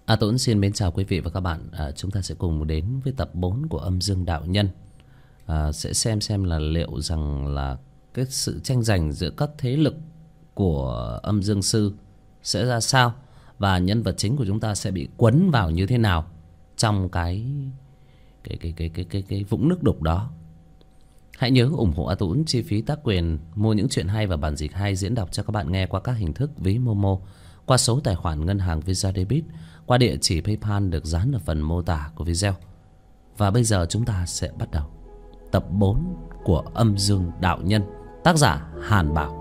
Tuấn xin mến chào quý vị và các bạn. Chúng ta sẽ cùng đến với tập 4 của Âm Dương Đạo Nhân. Sẽ xem là liệu rằng là cái sự tranh giành giữa các thế lực của Âm Dương Sư sẽ ra sao, và nhân vật chính của chúng ta sẽ bị quấn vào như thế nào trong cái vũng nước đục đó. Hãy nhớ ủng hộ Tuấn chi phí tác quyền mua những chuyện hay và bản dịch hay diễn đọc cho các bạn nghe qua các hình thức ví Momo, qua số tài khoản ngân hàng Visa Debit, qua địa chỉ PayPal được dán ở phần mô tả của video. Và bây giờ chúng ta sẽ bắt đầu tập 4 của Âm Dương Đạo Nhân, tác giả Hàn Bảo.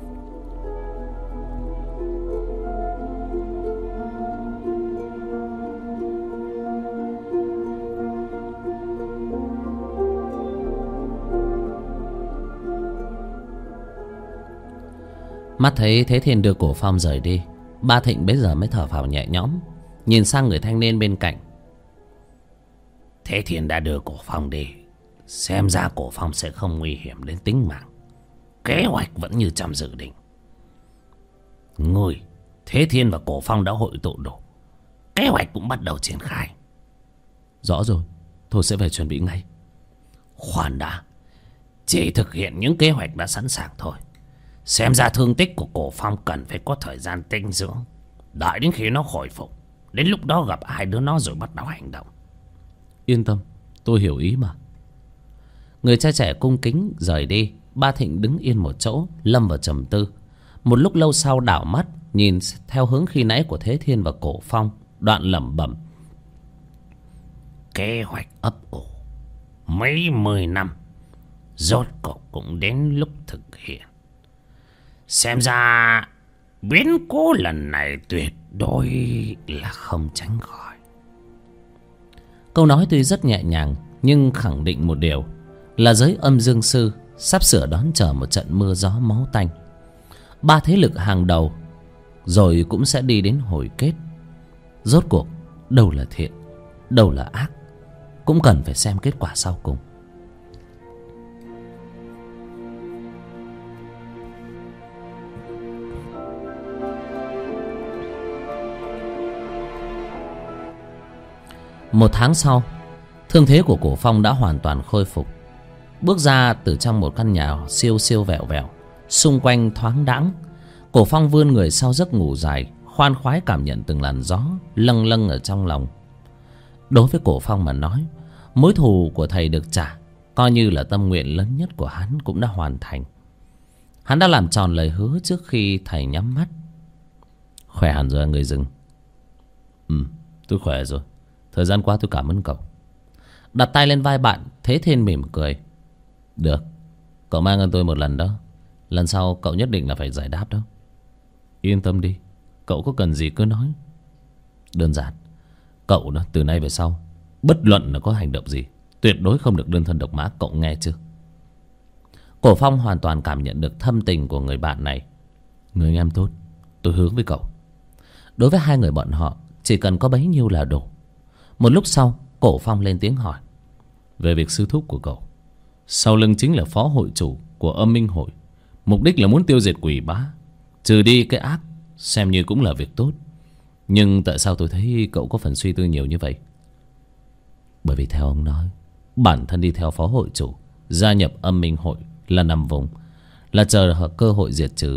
Mắt thấy Thế Thiên đưa Cổ Phong rời đi, Ba Thịnh bấy giờ mới thở phào nhẹ nhõm, nhìn sang người thanh niên bên cạnh. Thế Thiên đã đưa Cổ Phong đi, xem ra Cổ Phong sẽ không nguy hiểm đến tính mạng. Kế hoạch vẫn như trong dự định. Ngươi, Thế Thiên và Cổ Phong đã hội tụ đủ, kế hoạch cũng bắt đầu triển khai. Rõ rồi, tôi sẽ về chuẩn bị ngay. Khoan đã, chỉ thực hiện những kế hoạch đã sẵn sàng thôi. Xem ra thương tích của Cổ Phong cần phải có thời gian tinh dưỡng. Đợi đến khi nó hồi phục, đến lúc đó gặp hai đứa nó rồi bắt đầu hành động. Yên tâm, tôi hiểu ý mà. Người trai trẻ cung kính rời đi. Ba Thịnh đứng yên một chỗ, lâm vào trầm tư. Một lúc lâu sau đảo mắt nhìn theo hướng khi nãy của Thế Thiên và Cổ Phong, đoạn lẩm bẩm. Kế hoạch ấp ủ mấy mươi năm, rốt cuộc cũng đến lúc thực hiện. Xem ra biến cố lần này tuyệt đối là không tránh khỏi. Câu nói tuy rất nhẹ nhàng, nhưng khẳng định một điều là giới Âm Dương Sư sắp sửa đón chờ một trận mưa gió máu tanh. Ba thế lực hàng đầu rồi cũng sẽ đi đến hồi kết. Rốt cuộc đâu là thiện, đâu là ác, cũng cần phải xem kết quả sau cùng. Một tháng sau, thương thế của Cổ Phong đã hoàn toàn khôi phục. Bước ra từ trong một căn nhà siêu siêu vẹo vẹo, xung quanh thoáng đãng, Cổ Phong vươn người sau giấc ngủ dài, khoan khoái cảm nhận từng làn gió lâng lâng ở trong lòng. Đối với Cổ Phong mà nói, mối thù của thầy được trả, coi như là tâm nguyện lớn nhất của hắn cũng đã hoàn thành. Hắn đã làm tròn lời hứa trước khi thầy nhắm mắt. Khỏe hẳn rồi người rừng. Tôi khỏe rồi. Thời gian qua tôi cảm ơn cậu. Đặt tay lên vai bạn, Thế Thiên mỉm cười. Được, cậu mang ơn tôi một lần đó. Lần sau cậu nhất định là phải giải đáp đó. Yên tâm đi, cậu có cần gì cứ nói. Đơn giản, cậu đó từ nay về sau, bất luận là có hành động gì, tuyệt đối không được đơn thân độc mã, cậu nghe chưa? Cổ Phong hoàn toàn cảm nhận được thâm tình của người bạn này. Người anh em tốt, tôi hứa với cậu. Đối với hai người bọn họ, chỉ cần có bấy nhiêu là đủ. Một lúc sau, Cổ Phong lên tiếng hỏi. Về việc sư thúc của cậu, sau lưng chính là phó hội chủ của Âm Minh Hội, mục đích là muốn tiêu diệt quỷ bá, trừ đi cái ác, xem như cũng là việc tốt. Nhưng tại sao tôi thấy cậu có phần suy tư nhiều như vậy? Bởi vì theo ông nói, bản thân đi theo phó hội chủ, gia nhập Âm Minh Hội là nằm vùng, là chờ cơ hội diệt trừ.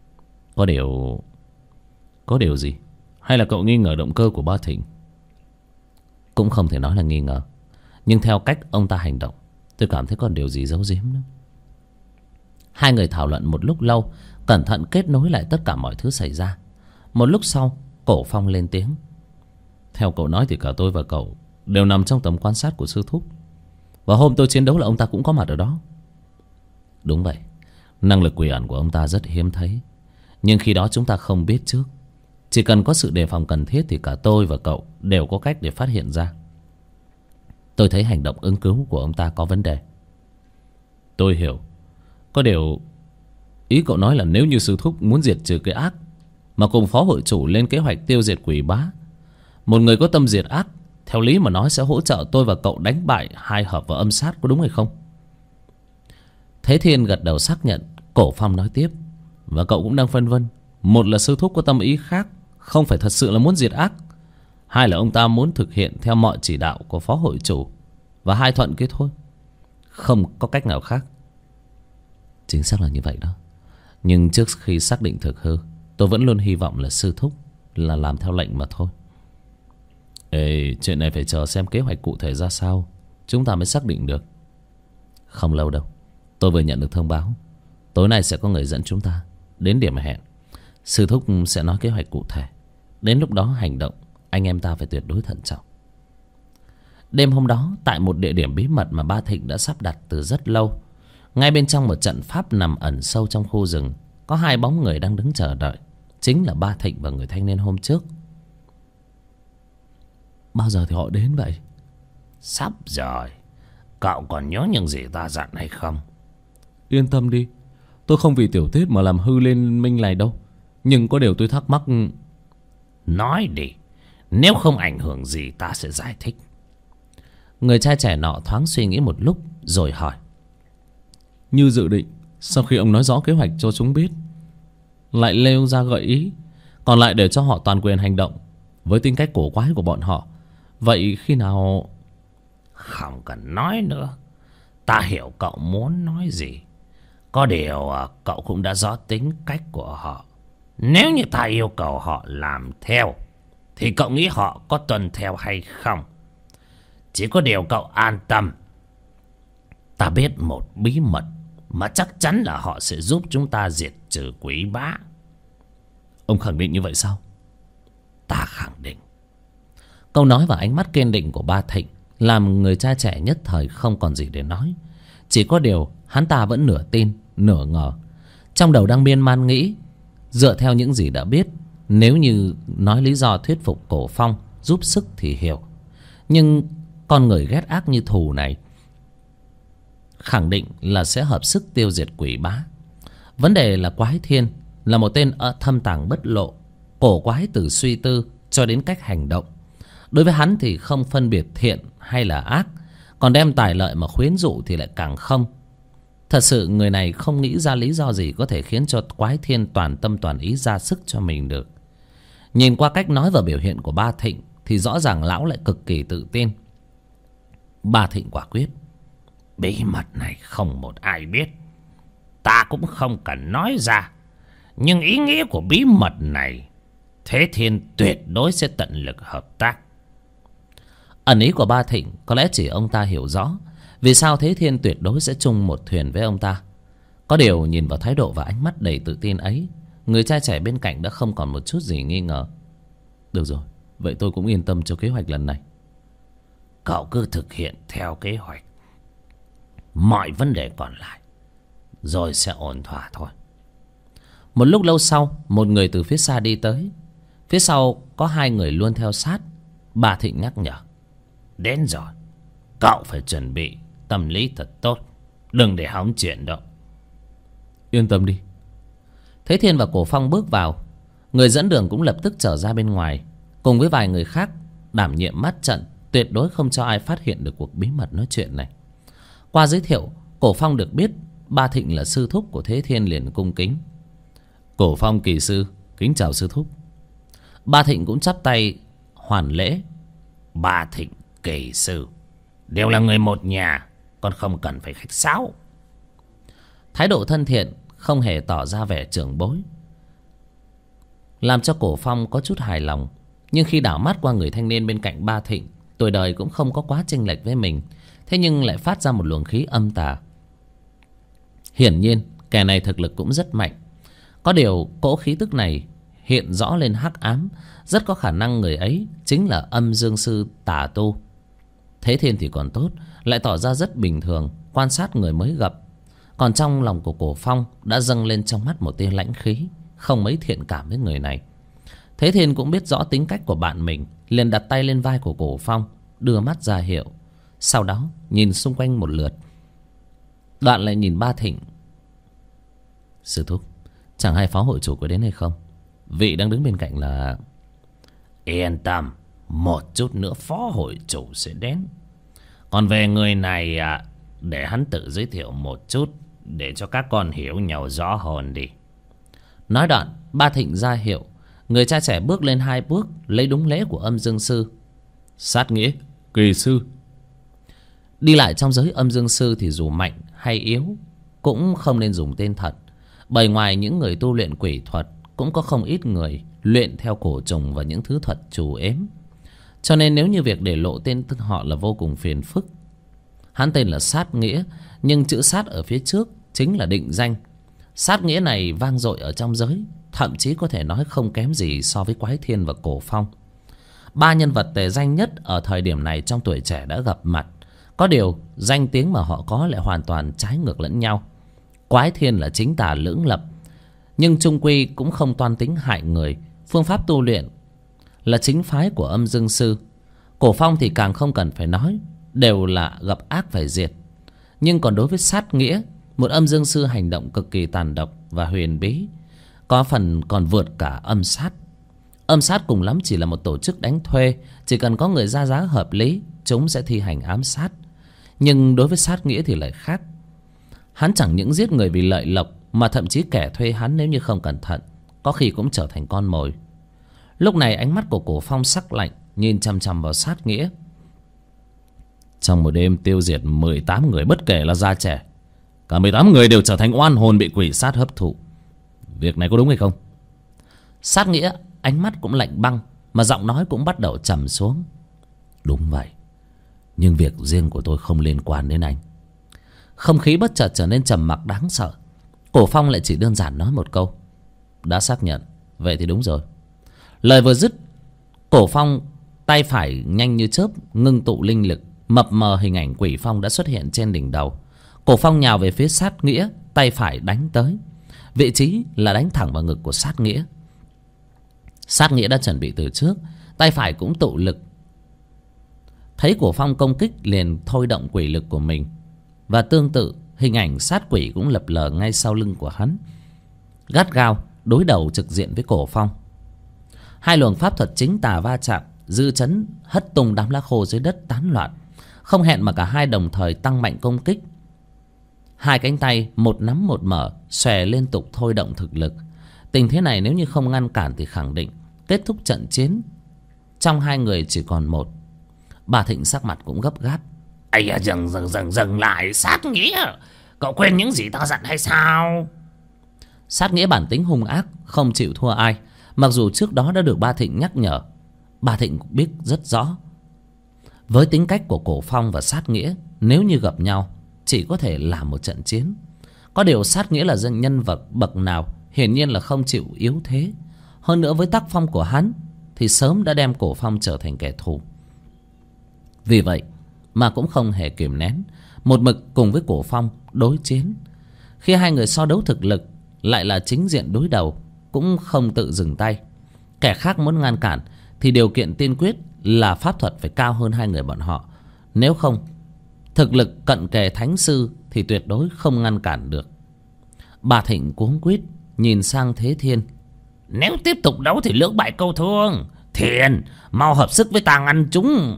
Có điều gì? Hay là cậu nghi ngờ động cơ của Ba Thịnh? Cũng không thể nói là nghi ngờ, nhưng theo cách ông ta hành động, tôi cảm thấy còn điều gì giấu giếm nữa. Hai người thảo luận một lúc lâu, cẩn thận kết nối lại tất cả mọi thứ xảy ra. Một lúc sau, Cổ Phong lên tiếng. Theo cậu nói thì cả tôi và cậu đều nằm trong tầm quan sát của sư thúc, và hôm tôi chiến đấu là ông ta cũng có mặt ở đó. Đúng vậy, năng lực quỷ ẩn của ông ta rất hiếm thấy, nhưng khi đó chúng ta không biết trước. Chỉ cần có sự đề phòng cần thiết thì cả tôi và cậu đều có cách để phát hiện ra. Tôi thấy hành động ứng cứu của ông ta có vấn đề. Tôi hiểu. Có điều, ý cậu nói là nếu như sư thúc muốn diệt trừ cái ác, mà cùng phó hội chủ lên kế hoạch tiêu diệt quỷ bá, một người có tâm diệt ác, theo lý mà nói sẽ hỗ trợ tôi và cậu đánh bại hai hợp và âm sát, có đúng hay không? Thế Thiên gật đầu xác nhận. Cổ Phong nói tiếp. Và cậu cũng đang phân vân, một là sư thúc có tâm ý khác, không phải thật sự là muốn diệt ác, hai là ông ta muốn thực hiện theo mọi chỉ đạo của phó hội chủ, và hai thuận cái thôi, không có cách nào khác. Chính xác là như vậy đó. Nhưng trước khi xác định thực hư, tôi vẫn luôn hy vọng là sư thúc là làm theo lệnh mà thôi. Ê, chuyện này phải chờ xem kế hoạch cụ thể ra sao, chúng ta mới xác định được. Không lâu đâu, tôi vừa nhận được thông báo tối nay sẽ có người dẫn chúng ta đến điểm hẹn. Sư thúc sẽ nói kế hoạch cụ thể. Đến lúc đó hành động, anh em ta phải tuyệt đối thận trọng. Đêm hôm đó, tại một địa điểm bí mật mà Ba Thịnh đã sắp đặt từ rất lâu, ngay bên trong một trận pháp nằm ẩn sâu trong khu rừng, có hai bóng người đang đứng chờ đợi. Chính là Ba Thịnh và người thanh niên hôm trước. Bao giờ thì họ đến vậy? Sắp rồi. Cậu còn nhớ những gì ta dặn hay không? Yên tâm đi, tôi không vì tiểu tiết mà làm hư lên minh này đâu. Nhưng có điều tôi thắc mắc. Nói đi, nếu không ảnh hưởng gì ta sẽ giải thích. Người trai trẻ nọ thoáng suy nghĩ một lúc rồi hỏi. Như dự định, sau khi ông nói rõ kế hoạch cho chúng biết, lại nêu ra gợi ý, còn lại để cho họ toàn quyền hành động. Với tính cách cổ quái của bọn họ, vậy khi nào... Không cần nói nữa, ta hiểu cậu muốn nói gì. Có điều cậu cũng đã rõ tính cách của họ. Nếu như ta yêu cầu họ làm theo, thì cậu nghĩ họ có tuân theo hay không? Chỉ có điều cậu an tâm, ta biết một bí mật mà chắc chắn là họ sẽ giúp chúng ta diệt trừ Quý Bá. Ông khẳng định như vậy sao? Ta khẳng định. Câu nói và ánh mắt kiên định của Ba Thịnh làm người trai trẻ nhất thời không còn gì để nói. Chỉ có điều hắn ta vẫn nửa tin nửa ngờ, trong đầu đang miên man nghĩ. Dựa theo những gì đã biết, nếu như nói lý do thuyết phục Cổ Phong giúp sức thì hiểu. Nhưng con người ghét ác như thù này khẳng định là sẽ hợp sức tiêu diệt Quỷ Bá. Vấn đề là Quái Thiên là một tên thâm tàng bất lộ, cổ quái từ suy tư cho đến cách hành động. Đối với hắn thì không phân biệt thiện hay là ác, còn đem tài lợi mà khuyến dụ thì lại càng không. Thật sự người này không nghĩ ra lý do gì có thể khiến cho Quái Thiên toàn tâm toàn ý ra sức cho mình được. Nhìn qua cách nói và biểu hiện của Ba Thịnh thì rõ ràng lão lại cực kỳ tự tin. Ba Thịnh quả quyết. Bí mật này không một ai biết, ta cũng không cần nói ra. Nhưng ý nghĩa của bí mật này, Thế Thiên tuyệt đối sẽ tận lực hợp tác. Ẩn ý của Ba Thịnh có lẽ chỉ ông ta hiểu rõ vì sao Thế Thiên tuyệt đối sẽ chung một thuyền với ông ta. Có điều nhìn vào thái độ và ánh mắt đầy tự tin ấy, người trai trẻ bên cạnh đã không còn một chút gì nghi ngờ. Được rồi, vậy tôi cũng yên tâm cho kế hoạch lần này. Cậu cứ thực hiện theo kế hoạch, mọi vấn đề còn lại rồi sẽ ổn thỏa thôi. Một lúc lâu sau, một người từ phía xa đi tới. Phía sau có hai người luôn theo sát. Ba Thịnh nhắc nhở. Đến rồi, cậu phải chuẩn bị tâm lý thật tốt, đừng để hỏng chuyện đâu. Yên tâm đi. Thế Thiên và Cổ Phong bước vào. Người dẫn đường cũng lập tức trở ra bên ngoài, cùng với vài người khác đảm nhiệm mắt trận, tuyệt đối không cho ai phát hiện được cuộc bí mật nói chuyện này. Qua giới thiệu, Cổ Phong được biết Ba Thịnh là sư thúc của Thế Thiên liền cung kính. Cổ Phong kỳ sư, kính chào sư thúc. Ba Thịnh cũng chắp tay hoàn lễ. Ba Thịnh kỳ sư đều là người một nhà, còn không cần phải khách sáo. Thái độ thân thiện, không hề tỏ ra vẻ trưởng bối, làm cho Cổ Phong có chút hài lòng. Nhưng khi đảo mắt qua người thanh niên bên cạnh Ba Thịnh, tuổi đời cũng không có quá chênh lệch với mình, thế nhưng lại phát ra một luồng khí âm tà. Hiển nhiên kẻ này thực lực cũng rất mạnh. Có điều cỗ khí tức này hiện rõ lên hắc ám, rất có khả năng người ấy chính là âm dương sư tà tu. Thế Thiên thì còn tốt, lại tỏ ra rất bình thường, quan sát người mới gặp. Còn trong lòng của Cổ Phong đã dâng lên trong mắt một tia lãnh khí, không mấy thiện cảm với người này. Thế Thiên cũng biết rõ tính cách của bạn mình, liền đặt tay lên vai của Cổ Phong, đưa mắt ra hiệu. Sau đó nhìn xung quanh một lượt, đoạn lại nhìn Ba Thịnh. Sư thúc, chẳng hay phó hội chủ có đến hay không? Vị đang đứng bên cạnh là... Yên tâm, một chút nữa phó hội chủ sẽ đến. Còn về người này để hắn tự giới thiệu một chút, để cho các con hiểu nhau rõ hơn đi. Nói đoạn, Ba Thịnh ra hiệu. Người cha trẻ bước lên 2 bước, lấy đúng lễ của âm dương sư. Sát nghĩa, kỳ sư. Đi lại trong giới âm dương sư thì dù mạnh hay yếu cũng không nên dùng tên thật. Bởi ngoài những người tu luyện quỷ thuật, cũng có không ít người luyện theo cổ trùng và những thứ thuật trù ếm. Cho nên nếu như việc để lộ tên họ là vô cùng phiền phức. Hắn tên là Sát Nghĩa, nhưng chữ sát ở phía trước chính là định danh. Sát Nghĩa này vang dội ở trong giới, thậm chí có thể nói không kém gì so với Quái Thiên và Cổ Phong. 3 nhân vật tề danh nhất ở thời điểm này trong tuổi trẻ đã gặp mặt. Có điều danh tiếng mà họ có lại hoàn toàn trái ngược lẫn nhau. Quái Thiên là chính tà lưỡng lập, nhưng chung quy cũng không toan tính hại người. Phương pháp tu luyện là chính phái của âm dương sư. Cổ Phong thì càng không cần phải nói, đều là gặp ác phải diệt. Nhưng còn đối với Sát Nghĩa, một âm dương sư hành động cực kỳ tàn độc và huyền bí, có phần còn vượt cả âm sát. Âm sát cùng lắm chỉ là một tổ chức đánh thuê, chỉ cần có người ra giá hợp lý, chúng sẽ thi hành ám sát. Nhưng đối với Sát Nghĩa thì lại khác. Hắn chẳng những giết người vì lợi lộc, mà thậm chí kẻ thuê hắn nếu như không cẩn thận, có khi cũng trở thành con mồi. Lúc này ánh mắt của Cổ Phong sắc lạnh, nhìn chằm chằm vào Sát Nghĩa. Trong một đêm tiêu diệt 18 người, bất kể là già trẻ, cả 18 người đều trở thành oan hồn bị quỷ sát hấp thụ. Việc này có đúng hay không? Sát Nghĩa ánh mắt cũng lạnh băng, mà giọng nói cũng bắt đầu trầm xuống. Đúng vậy, nhưng việc riêng của tôi không liên quan đến anh. Không khí bất chợt trở nên trầm mặc đáng sợ. Cổ Phong lại chỉ đơn giản nói một câu: đã xác nhận, vậy thì đúng rồi. Lời vừa dứt, Cổ Phong tay phải nhanh như chớp ngưng tụ linh lực, mập mờ hình ảnh quỷ phong đã xuất hiện trên đỉnh đầu. Cổ Phong nhào về phía Sát Nghĩa, tay phải đánh tới. Vị trí là đánh thẳng vào ngực của Sát Nghĩa. Sát Nghĩa đã chuẩn bị từ trước, tay phải cũng tụ lực. Thấy Cổ Phong công kích liền thôi động quỷ lực của mình. Và tương tự, hình ảnh sát quỷ cũng lập lờ ngay sau lưng của hắn, gắt gao đối đầu trực diện với Cổ Phong. Hai luồng pháp thuật chính tà va chạm, dư chấn hất tung đám lá khô dưới đất tán loạn. Không hẹn mà cả hai đồng thời tăng mạnh công kích. Hai cánh tay một nắm một mở, xòe liên tục thôi động thực lực. Tình thế này nếu như không ngăn cản thì khẳng định kết thúc trận chiến. Trong hai người chỉ còn một. Bà Thịnh sắc mặt cũng gấp gáp. Ây da, dừng lại, Sát Nghĩa, cậu quên những gì ta dặn hay sao? Sát Nghĩa bản tính hung ác, không chịu thua ai. Mặc dù trước đó đã được Ba Thịnh nhắc nhở, Ba Thịnh cũng biết rất rõ. Với tính cách của Cổ Phong và Sát Nghĩa, nếu như gặp nhau chỉ có thể là một trận chiến. Có điều Sát Nghĩa là dân nhân vật bậc nào, hiển nhiên là không chịu yếu thế. Hơn nữa với tác phong của hắn thì sớm đã đem Cổ Phong trở thành kẻ thù. Vì vậy mà cũng không hề kiềm nén, một mực cùng với Cổ Phong đối chiến. Khi hai người so đấu thực lực, lại là chính diện đối đầu, cũng không tự dừng tay. Kẻ khác muốn ngăn cản thì điều kiện tiên quyết là pháp thuật phải cao hơn hai người bọn họ. Nếu không, thực lực cận kề thánh sư thì tuyệt đối không ngăn cản được. Bà Thịnh cuống quýt nhìn sang Thế Thiên. Nếu tiếp tục đấu thì lưỡng bại câu thương. Thiên, mau hợp sức với ta ngăn chúng.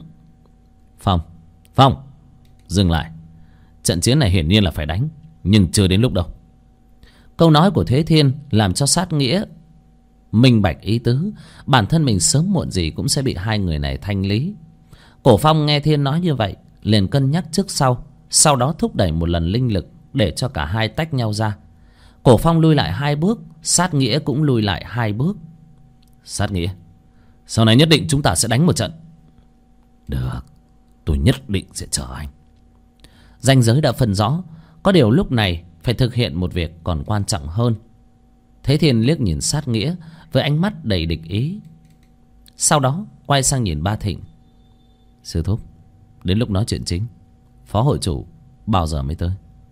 Phong, dừng lại. Trận chiến này hiển nhiên là phải đánh, nhưng chưa đến lúc đâu. Câu nói của Thế Thiên làm cho Sát Nghĩa minh bạch ý tứ, bản thân mình sớm muộn gì cũng sẽ bị hai người này thanh lý. Cổ Phong nghe Thiên nói như vậy, liền cân nhắc trước sau, sau đó thúc đẩy một lần linh lực để cho cả hai tách nhau ra. Cổ Phong lui lại 2 bước, Sát Nghĩa cũng lui lại 2 bước. Sát Nghĩa, sau này nhất định chúng ta sẽ đánh một trận. Được, tôi nhất định sẽ chờ anh. Ranh giới đã phân rõ, có điều lúc này phải thực hiện một việc còn quan trọng hơn. Thế Thiên liếc nhìn Sát Nghĩa với ánh mắt đầy địch ý, sau đó quay sang nhìn Ba Thịnh. Sư thúc, đến lúc nói chuyện chính, phó hội chủ bao giờ mới tới?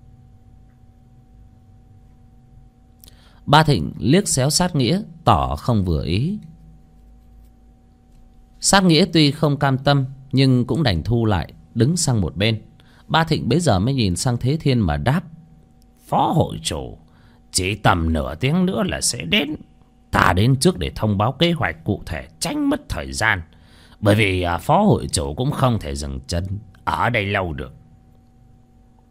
Ba Thịnh liếc xéo Sát Nghĩa, tỏ không vừa ý. Sát Nghĩa tuy không cam tâm, nhưng cũng đành thu lại, đứng sang một bên. Ba Thịnh bấy giờ mới nhìn sang Thế Thiên mà đáp. Phó hội chủ, chỉ tầm nửa tiếng nữa là sẽ đến. Ta đến trước để thông báo kế hoạch cụ thể, tránh mất thời gian. Bởi vì phó hội chủ cũng không thể dừng chân ở đây lâu được.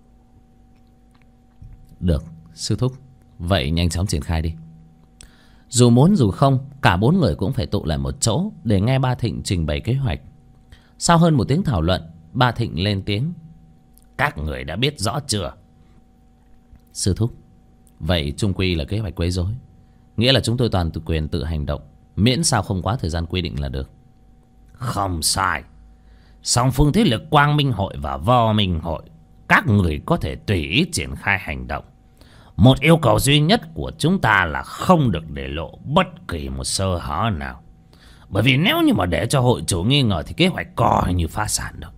Được, sư thúc, vậy nhanh chóng triển khai đi. Dù muốn dù không, cả 4 người cũng phải tụ lại một chỗ để nghe Ba Thịnh trình bày kế hoạch. Sau hơn một tiếng thảo luận, Ba Thịnh lên tiếng. Các người đã biết rõ chưa? Sư thúc, vậy chung quy là kế hoạch quấy rối, nghĩa là chúng tôi toàn tự quyền tự hành động, miễn sao không quá thời gian quy định là được. Không sai. Song phương thế lực Quang Minh Hội và Vo Minh Hội, các người có thể tùy ý triển khai hành động. Một yêu cầu duy nhất của chúng ta là không được để lộ bất kỳ một sơ hở nào. Bởi vì nếu như mà để cho hội chủ nghi ngờ thì kế hoạch coi như phá sản được.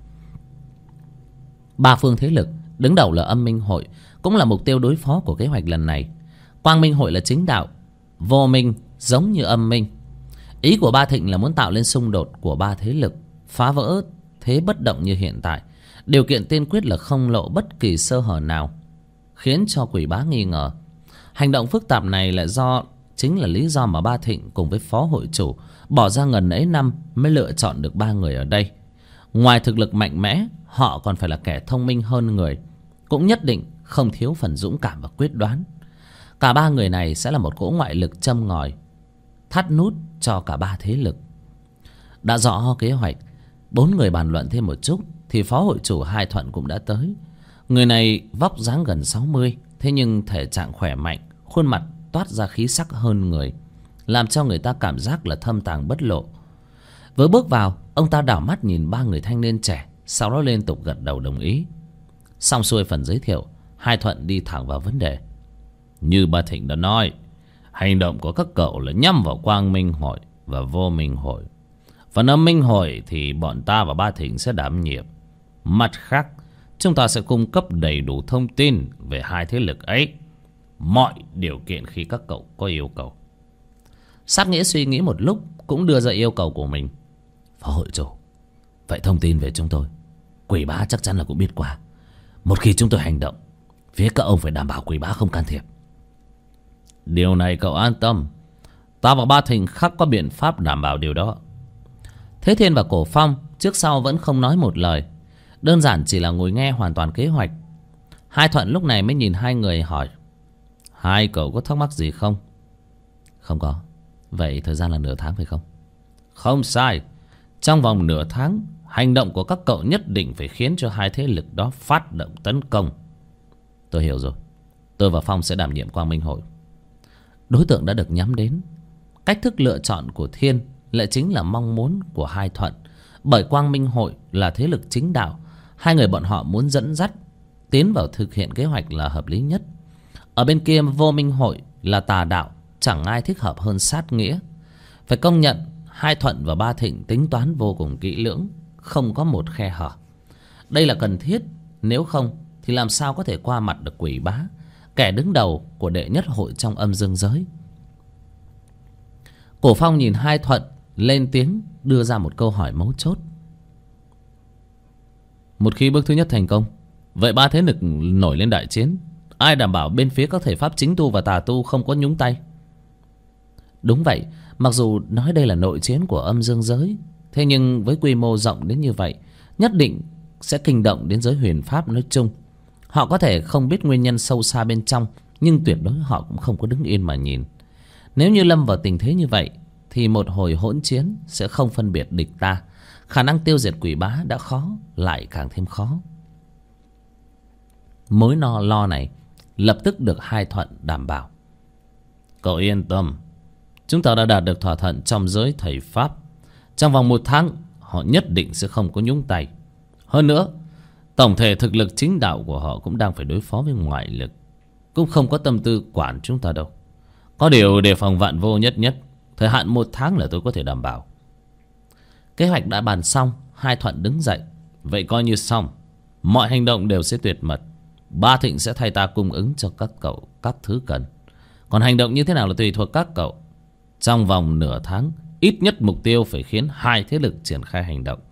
3 phương thế lực, đứng đầu là Âm Minh Hội, cũng là mục tiêu đối phó của kế hoạch lần này. Quang Minh Hội là chính đạo, Vô Minh giống như Âm Minh. Ý của Ba Thịnh là muốn tạo lên xung đột của 3 thế lực, phá vỡ thế bất động như hiện tại. Điều kiện tiên quyết là không lộ bất kỳ sơ hở nào, khiến cho Quỷ Bá nghi ngờ. Hành động phức tạp này chính là lý do mà Ba Thịnh cùng với phó hội chủ bỏ ra ngần ấy năm mới lựa chọn được 3 người ở đây. Ngoài thực lực mạnh mẽ, họ còn phải là kẻ thông minh hơn người, cũng nhất định không thiếu phần dũng cảm và quyết đoán. Cả 3 người này sẽ là một cỗ ngoại lực châm ngòi, thắt nút cho cả 3 thế lực. Đã rõ kế hoạch, 4 người bàn luận thêm một chút thì phó hội chủ Hai Thuận cũng đã tới. Người này vóc dáng gần 60, thế nhưng thể trạng khỏe mạnh, khuôn mặt toát ra khí sắc hơn người, làm cho người ta cảm giác là thâm tàng bất lộ. Vừa bước vào, ông ta đảo mắt nhìn 3 người thanh niên trẻ, sau đó liên tục gật đầu đồng ý. Xong xuôi phần giới thiệu, Hai Thuận đi thẳng vào vấn đề. Như Ba Thịnh đã nói, hành động của các cậu là nhắm vào Quang Minh Hội và Vô Minh Hội. Phần Âm Minh Hội thì bọn ta và Ba Thịnh sẽ đảm nhiệm. Mặt khác, chúng ta sẽ cung cấp đầy đủ thông tin về hai thế lực ấy, mọi điều kiện khi các cậu có yêu cầu. Sát Nghĩa suy nghĩ một lúc, cũng đưa ra yêu cầu của mình. Phó hội chủ, vậy thông tin về chúng tôi, Quỷ Bá chắc chắn là cũng biết qua. Một khi chúng tôi hành động, phía các ông phải đảm bảo Quỷ Bá không can thiệp. Điều này cậu an tâm, ta và Ba Thịnh khắc có biện pháp đảm bảo điều đó. Thế Thiên và Cổ Phong trước sau vẫn không nói một lời, đơn giản chỉ là ngồi nghe hoàn toàn kế hoạch. Hai Thuận lúc này mới nhìn hai người hỏi. Hai cậu có thắc mắc gì không? Không có. Vậy thời gian là nửa tháng phải không? Không sai. Trong vòng nửa tháng, hành động của các cậu nhất định phải khiến cho hai thế lực đó phát động tấn công. Tôi hiểu rồi. Tôi và Phong sẽ đảm nhiệm Quang Minh Hội. Đối tượng đã được nhắm đến. Cách thức lựa chọn của Thiên lại chính là mong muốn của Hai Thuận. Bởi Quang Minh Hội là thế lực chính đạo, hai người bọn họ muốn dẫn dắt tiến vào thực hiện kế hoạch là hợp lý nhất. Ở bên kia Vô Minh Hội là tà đạo, chẳng ai thích hợp hơn Sát Nghĩa. Phải công nhận Hai Thuận và Ba Thịnh tính toán vô cùng kỹ lưỡng, không có một khe hở. Đây là cần thiết, nếu không thì làm sao có thể qua mặt được Quỷ Bá, kẻ đứng đầu của đệ nhất hội trong âm dương giới. Cổ Phong nhìn Hai Thuận lên tiếng, đưa ra một câu hỏi mấu chốt. Một khi bước thứ nhất thành công, vậy ba thế lực nổi lên đại chiến, ai đảm bảo bên phía các thể pháp chính tu và tà tu không có nhúng tay? Đúng vậy, mặc dù nói đây là nội chiến của âm dương giới, thế nhưng với quy mô rộng đến như vậy, nhất định sẽ kinh động đến giới huyền pháp nói chung. Họ có thể không biết nguyên nhân sâu xa bên trong, nhưng tuyệt đối họ cũng không có đứng yên mà nhìn. Nếu như lâm vào tình thế như vậy, thì một hồi hỗn chiến sẽ không phân biệt địch ta. Khả năng tiêu diệt Quỷ Bá đã khó, lại càng thêm khó. Mối lo này lập tức được Hai Thuận đảm bảo. Cậu yên tâm, chúng ta đã đạt được thỏa thuận trong giới thầy pháp. Trong vòng 1 tháng, họ nhất định sẽ không có nhúng tay. Hơn nữa, tổng thể thực lực chính đạo của họ cũng đang phải đối phó với ngoại lực, cũng không có tâm tư quản chúng ta đâu. Có điều đề phòng vạn vô nhất, thời hạn 1 tháng là tôi có thể đảm bảo. Kế hoạch đã bàn xong, Hai Thuận đứng dậy. Vậy coi như xong. Mọi hành động đều sẽ tuyệt mật. Ba Thịnh sẽ thay ta cung ứng cho các cậu các thứ cần. Còn hành động như thế nào là tùy thuộc các cậu. Trong vòng nửa tháng, ít nhất mục tiêu phải khiến hai thế lực triển khai hành động.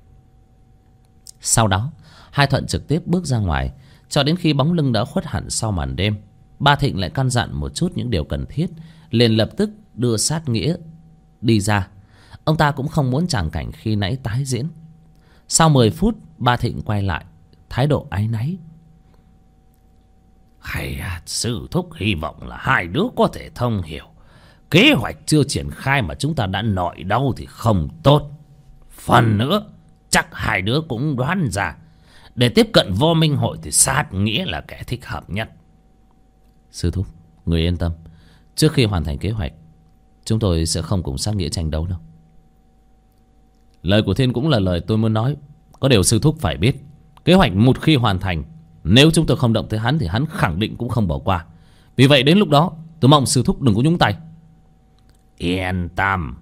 Sau đó, Hai Thuận trực tiếp bước ra ngoài, cho đến khi bóng lưng đã khuất hẳn sau màn đêm. Ba Thịnh lại căn dặn một chút những điều cần thiết, liền lập tức đưa Sát Nghĩa đi ra. Ông ta cũng không muốn tràng cảnh khi nãy tái diễn. Sau 10 phút, Ba Thịnh quay lại, thái độ áy náy. Sư thúc hy vọng là hai đứa có thể thông hiểu. Kế hoạch chưa triển khai mà chúng ta đã nội đâu thì không tốt. Phần nữa chắc hai đứa cũng đoán ra, để tiếp cận vô minh hội thì Sát Nghĩa là kẻ thích hợp nhất. Sư thúc, người yên tâm. Trước khi hoàn thành kế hoạch, chúng tôi sẽ không cùng Sát Nghĩa tranh đấu đâu. Lời của Thiên cũng là lời tôi muốn nói. Có điều sư thúc phải biết, kế hoạch một khi hoàn thành, nếu chúng tôi không động tới hắn thì hắn khẳng định cũng không bỏ qua. Vì vậy đến lúc đó tôi mong sư thúc đừng có nhúng tay. Yên tâm.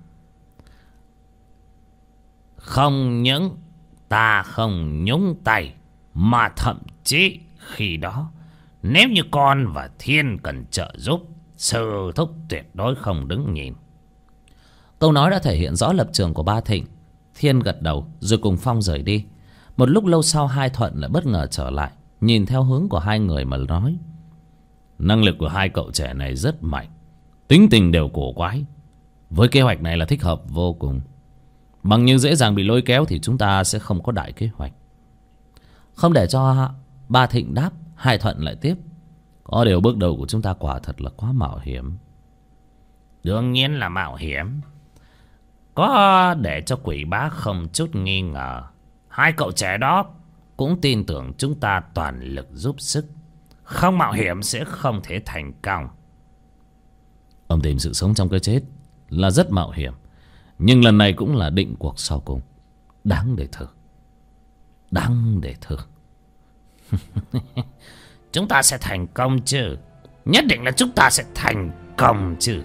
Không những ta không nhúng tay, mà thậm chí khi đó, nếu như con và Thiên cần trợ giúp, sư thúc tuyệt đối không đứng nhìn. Câu nói đã thể hiện rõ lập trường của Ba Thịnh. Thiên gật đầu rồi cùng Phong rời đi. Một lúc lâu sau, Hai Thuận lại bất ngờ trở lại, nhìn theo hướng của hai người mà nói: năng lực của hai cậu trẻ này rất mạnh, tính tình đều cổ quái. Với kế hoạch này là thích hợp vô cùng. Bằng như dễ dàng bị lôi kéo thì chúng ta sẽ không có đại kế hoạch. Không để cho Ba Thịnh đáp, Hai Thuận lại tiếp: có điều bước đầu của chúng ta quả thật là quá mạo hiểm. Đương nhiên là mạo hiểm. Có để cho Quỷ Bá không chút nghi ngờ, hai cậu trẻ đó cũng tin tưởng chúng ta toàn lực giúp sức. Không mạo hiểm sẽ không thể thành công. Ông tìm sự sống trong cái chết là rất mạo hiểm, nhưng lần này cũng là định cuộc sau cùng. Đáng để thử. Đáng để thử. Chúng ta sẽ thành công chứ. Nhất định là chúng ta sẽ thành công chứ.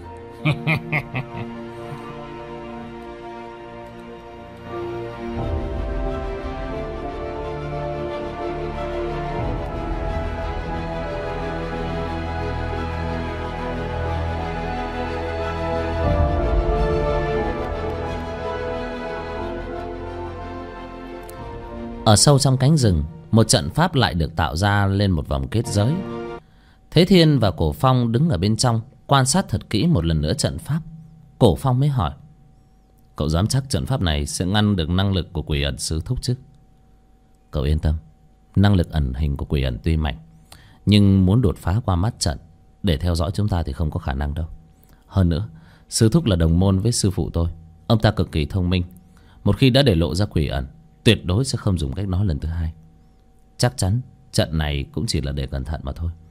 Ở sâu trong cánh rừng, một trận pháp lại được tạo ra lên một vòng kết giới. Thế Thiên và Cổ Phong đứng ở bên trong, quan sát thật kỹ một lần nữa trận pháp. Cổ Phong mới hỏi: cậu dám chắc trận pháp này sẽ ngăn được năng lực của Quỷ Ẩn sư thúc chứ? Cậu yên tâm, năng lực ẩn hình của Quỷ Ẩn tuy mạnh, nhưng muốn đột phá qua mắt trận để theo dõi chúng ta thì không có khả năng đâu. Hơn nữa, sư thúc là đồng môn với sư phụ tôi. Ông ta cực kỳ thông minh. Một khi đã để lộ ra Quỷ Ẩn, tuyệt đối sẽ không dùng cách nói lần thứ hai. Chắc chắn trận này cũng chỉ là để cẩn thận mà thôi.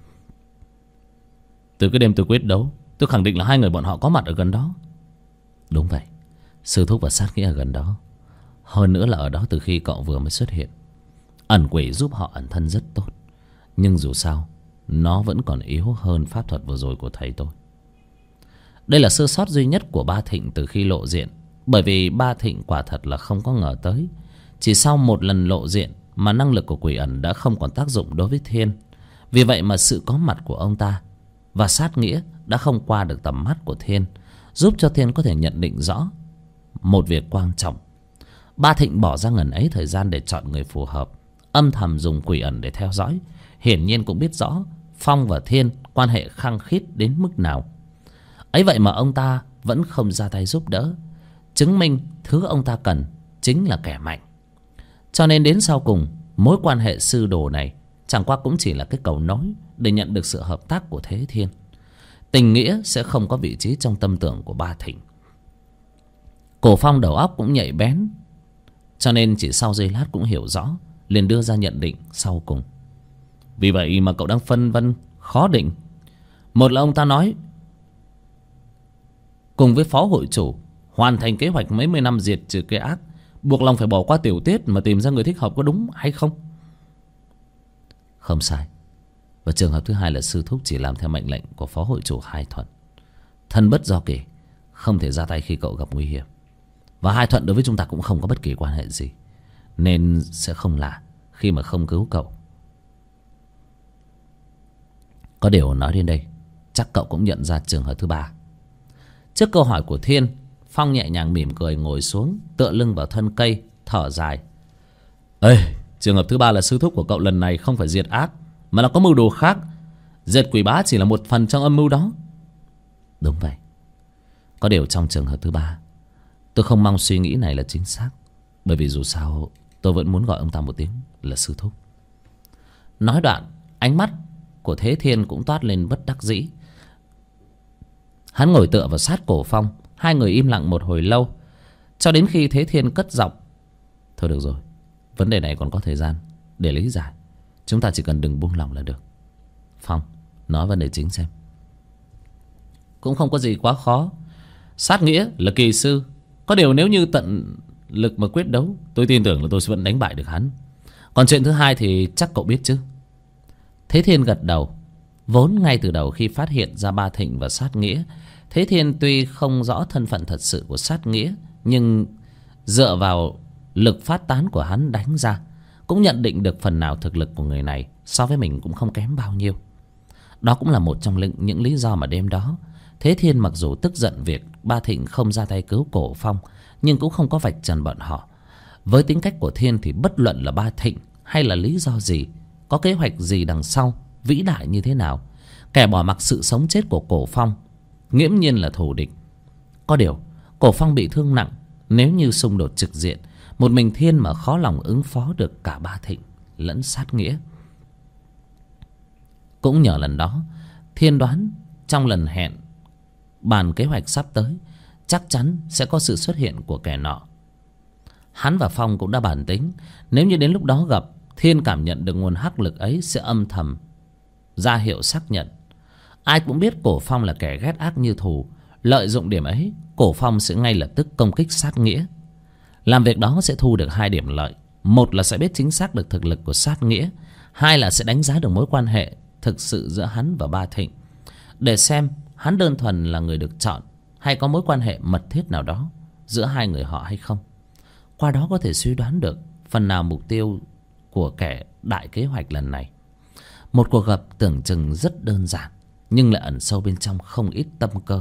Từ cái đêm tôi quyết đấu, tôi khẳng định là hai người bọn họ có mặt ở gần đó. Đúng vậy, sư thúc và Sát Nghĩa ở gần đó. Hơn nữa là ở đó từ khi cậu vừa mới xuất hiện. Ẩn quỷ giúp họ ẩn thân rất tốt, nhưng dù sao nó vẫn còn yếu hơn pháp thuật vừa rồi của thầy tôi. Đây là sơ sót duy nhất của Ba Thịnh từ khi lộ diện. Bởi vì Ba Thịnh quả thật là không có ngờ tới, chỉ sau một lần lộ diện mà năng lực của Quỷ Ẩn đã không còn tác dụng đối với Thiên. Vì vậy mà sự có mặt của ông ta và Sát Nghĩa đã không qua được tầm mắt của Thiên, giúp cho Thiên có thể nhận định rõ một việc quan trọng. Ba Thịnh bỏ ra ngần ấy thời gian để chọn người phù hợp, âm thầm dùng Quỷ Ẩn để theo dõi. Hiển nhiên cũng biết rõ Phong và Thiên quan hệ khăng khít đến mức nào. Ấy vậy mà ông ta vẫn không ra tay giúp đỡ, chứng minh thứ ông ta cần chính là kẻ mạnh. Cho nên đến sau cùng, mối quan hệ sư đồ này chẳng qua cũng chỉ là cái cầu nối để nhận được sự hợp tác của Thế Thiên. Tình nghĩa sẽ không có vị trí trong tâm tưởng của Ba Thịnh. Cổ Phong đầu óc cũng nhạy bén, cho nên chỉ sau giây lát cũng hiểu rõ, liền đưa ra nhận định sau cùng. Vì vậy mà cậu đang phân vân khó định. Một là ông ta nói cùng với phó hội chủ hoàn thành kế hoạch mấy mươi năm diệt trừ cái ác, buộc lòng phải bỏ qua tiểu tiết mà tìm ra người thích hợp, có đúng hay không? Không sai. Và trường hợp thứ hai là sư thúc chỉ làm theo mệnh lệnh của phó hội chủ Hai Thuận. Thân bất do kỷ, không thể ra tay khi cậu gặp nguy hiểm. Và Hai Thuận đối với chúng ta cũng không có bất kỳ quan hệ gì, nên sẽ không lạ khi mà không cứu cậu. Có điều nói đến đây, chắc cậu cũng nhận ra trường hợp thứ ba. Trước câu hỏi của Thiên, Phong nhẹ nhàng mỉm cười ngồi xuống, tựa lưng vào thân cây, thở dài. Ê, trường hợp thứ ba là sư thúc của cậu lần này không phải diệt ác, mà là có mưu đồ khác. Diệt Quỷ Bá chỉ là một phần trong âm mưu đó. Đúng vậy. Có điều trong trường hợp thứ ba, tôi không mong suy nghĩ này là chính xác, bởi vì dù sao tôi vẫn muốn gọi ông ta một tiếng là sư thúc. Nói đoạn, ánh mắt của Thế Thiên cũng toát lên bất đắc dĩ. Hắn ngồi tựa vào sát Cổ Phong. Hai người im lặng một hồi lâu, cho đến khi Thế Thiên cất giọng: thôi được rồi, vấn đề này còn có thời gian để lý giải. Chúng ta chỉ cần đừng buông lỏng là được. Phong, nói vấn đề chính xem. Cũng không có gì quá khó. Sát Nghĩa là kỳ sư, có điều nếu như tận lực mà quyết đấu, tôi tin tưởng là tôi sẽ vẫn đánh bại được hắn. Còn chuyện thứ hai thì chắc cậu biết chứ. Thế Thiên gật đầu. Vốn ngay từ đầu khi phát hiện ra Ba Thịnh và Sát Nghĩa, Thế Thiên tuy không rõ thân phận thật sự của Sát Nghĩa, nhưng dựa vào lực phát tán của hắn đánh ra, cũng nhận định được phần nào thực lực của người này so với mình cũng không kém bao nhiêu. Đó cũng là một trong những lý do mà đêm đó Thế Thiên mặc dù tức giận việc Ba Thịnh không ra tay cứu Cổ Phong, nhưng cũng không có vạch trần bọn họ. Với tính cách của Thiên thì bất luận là Ba Thịnh hay là lý do gì, có kế hoạch gì đằng sau, vĩ đại như thế nào, kẻ bỏ mặc sự sống chết của Cổ Phong nghiễm nhiên là thù địch. Có điều Cổ Phong bị thương nặng, nếu như xung đột trực diện, một mình Thiên mà khó lòng ứng phó được cả Ba Thịnh lẫn Sát Nghĩa. Cũng nhờ lần đó, Thiên đoán trong lần hẹn bàn kế hoạch sắp tới, chắc chắn sẽ có sự xuất hiện của kẻ nọ. Hắn và Phong cũng đã bàn tính, nếu như đến lúc đó gặp, Thiên cảm nhận được nguồn hắc lực ấy sẽ âm thầm ra hiệu xác nhận. Ai cũng biết Cổ Phong là kẻ ghét ác như thù. Lợi dụng điểm ấy, Cổ Phong sẽ ngay lập tức công kích Sát Nghĩa. Làm việc đó sẽ thu được hai điểm lợi. Một là sẽ biết chính xác được thực lực của Sát Nghĩa, hai là sẽ đánh giá được mối quan hệ thực sự giữa hắn và Ba Thịnh, để xem hắn đơn thuần là người được chọn hay có mối quan hệ mật thiết nào đó giữa hai người họ hay không. Qua đó có thể suy đoán được phần nào mục tiêu của kẻ đại kế hoạch lần này. Một cuộc gặp tưởng chừng rất đơn giản, nhưng lại ẩn sâu bên trong không ít tâm cơ.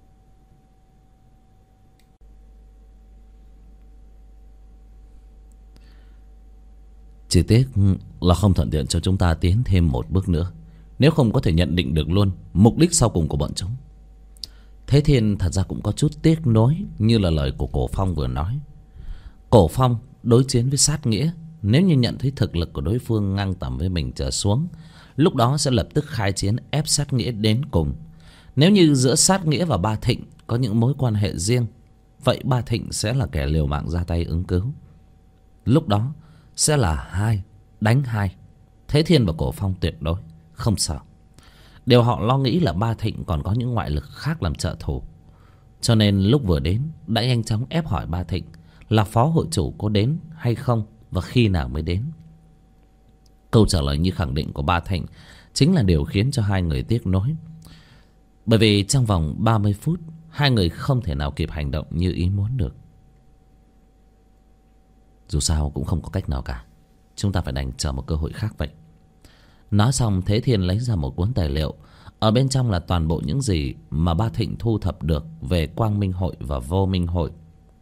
Chỉ tiếc là không thuận tiện cho chúng ta tiến thêm một bước nữa, nếu không có thể nhận định được luôn mục đích sau cùng của bọn chúng. Thế Thiên thật ra cũng có chút tiếc nuối, như là lời của Cổ Phong vừa nói. Cổ Phong đối chiến với Sát Nghĩa, nếu như nhận thấy thực lực của đối phương ngang tầm với mình trở xuống, lúc đó sẽ lập tức khai chiến ép Sát Nghĩa đến cùng. Nếu như giữa Sát Nghĩa và Ba Thịnh có những mối quan hệ riêng, vậy Ba Thịnh sẽ là kẻ liều mạng ra tay ứng cứu. Lúc đó sẽ là 2 đánh 2. Thế Thiên và Cổ Phong tuyệt đối không sợ. Điều họ lo nghĩ là Ba Thịnh còn có những ngoại lực khác làm trợ thủ. Cho nên lúc vừa đến đã nhanh chóng ép hỏi Ba Thịnh là phó hội chủ có đến hay không và khi nào mới đến. Câu trả lời như khẳng định của Ba Thịnh chính là điều khiến cho hai người tiếc nuối. Bởi vì trong vòng 30 phút hai người không thể nào kịp hành động như ý muốn được. Dù sao cũng không có cách nào cả, chúng ta phải đành chờ một cơ hội khác vậy. Nói xong, Thế Thiên lấy ra một cuốn tài liệu. Ở bên trong là toàn bộ những gì mà Ba Thịnh thu thập được về Quang Minh Hội và Vô Minh Hội.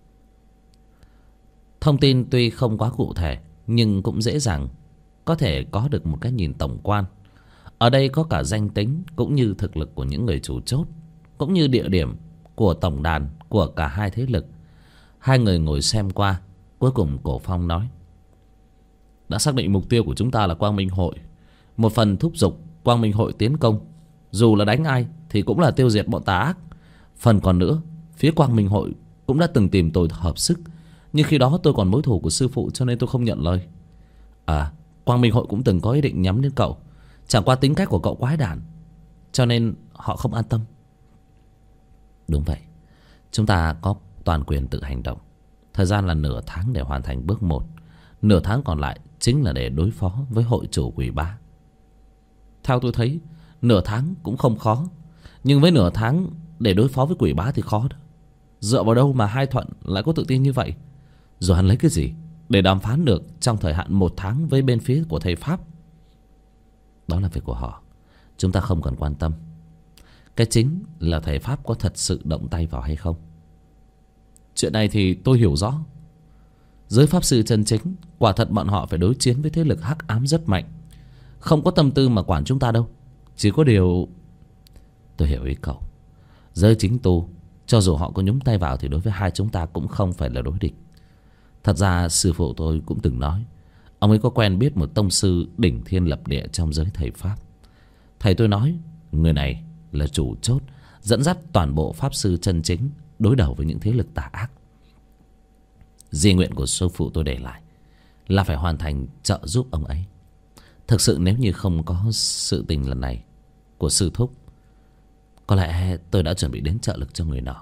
Thông tin tuy không quá cụ thể, nhưng cũng dễ dàng có thể có được một cái nhìn tổng quan. Ở đây có cả danh tính cũng như thực lực của những người chủ chốt, cũng như địa điểm của tổng đàn của cả hai thế lực. Hai người ngồi xem qua, cuối cùng Cổ Phong nói: đã xác định mục tiêu của chúng ta là Quang Minh Hội. Một phần thúc giục Quang Minh Hội tiến công, dù là đánh ai thì cũng là tiêu diệt bọn tà ác. Phần còn nữa, phía Quang Minh Hội cũng đã từng tìm tôi hợp sức, nhưng khi đó tôi còn mối thù của sư phụ cho nên tôi không nhận lời. Quang Minh Hội cũng từng có ý định nhắm đến cậu, chẳng qua tính cách của cậu quái đản, cho nên họ không an tâm. Đúng vậy, chúng ta có toàn quyền tự hành động. Thời gian là nửa tháng để hoàn thành bước 1. Nửa tháng còn lại chính là để đối phó với hội chủ Quỷ Bá. Theo tôi thấy, nửa tháng cũng không khó, nhưng với nửa tháng để đối phó với Quỷ Bá thì khó đó. Dựa vào đâu mà Hai Thuận lại có tự tin như vậy? Rồi hắn lấy cái gì để đàm phán được trong thời hạn 1 tháng với bên phía của thầy Pháp? Đó là việc của họ, chúng ta không cần quan tâm. Cái chính là thầy Pháp có thật sự động tay vào hay không. Chuyện này thì tôi hiểu rõ. Giới pháp sư chân chính, quả thật bọn họ phải đối chiến với thế lực hắc ám rất mạnh, không có tâm tư mà quản chúng ta đâu. Chỉ có điều... Tôi hiểu ý cậu. Giới chính tu, cho dù họ có nhúng tay vào thì đối với hai chúng ta cũng không phải là đối địch. Thật ra sư phụ tôi cũng từng nói, ông ấy có quen biết một tông sư đỉnh thiên lập địa trong giới thầy Pháp. Thầy tôi nói người này là chủ chốt, dẫn dắt toàn bộ pháp sư chân chính đối đầu với những thế lực tà ác. Di nguyện của sư phụ tôi để lại là phải hoàn thành trợ giúp ông ấy. Thực sự nếu như không có sự tình lần này của sư thúc, có lẽ tôi đã chuẩn bị đến trợ lực cho người nọ.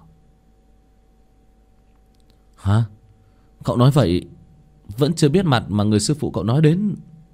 Hả? Cậu nói vậy vẫn chưa biết mặt mà người sư phụ cậu nói đến.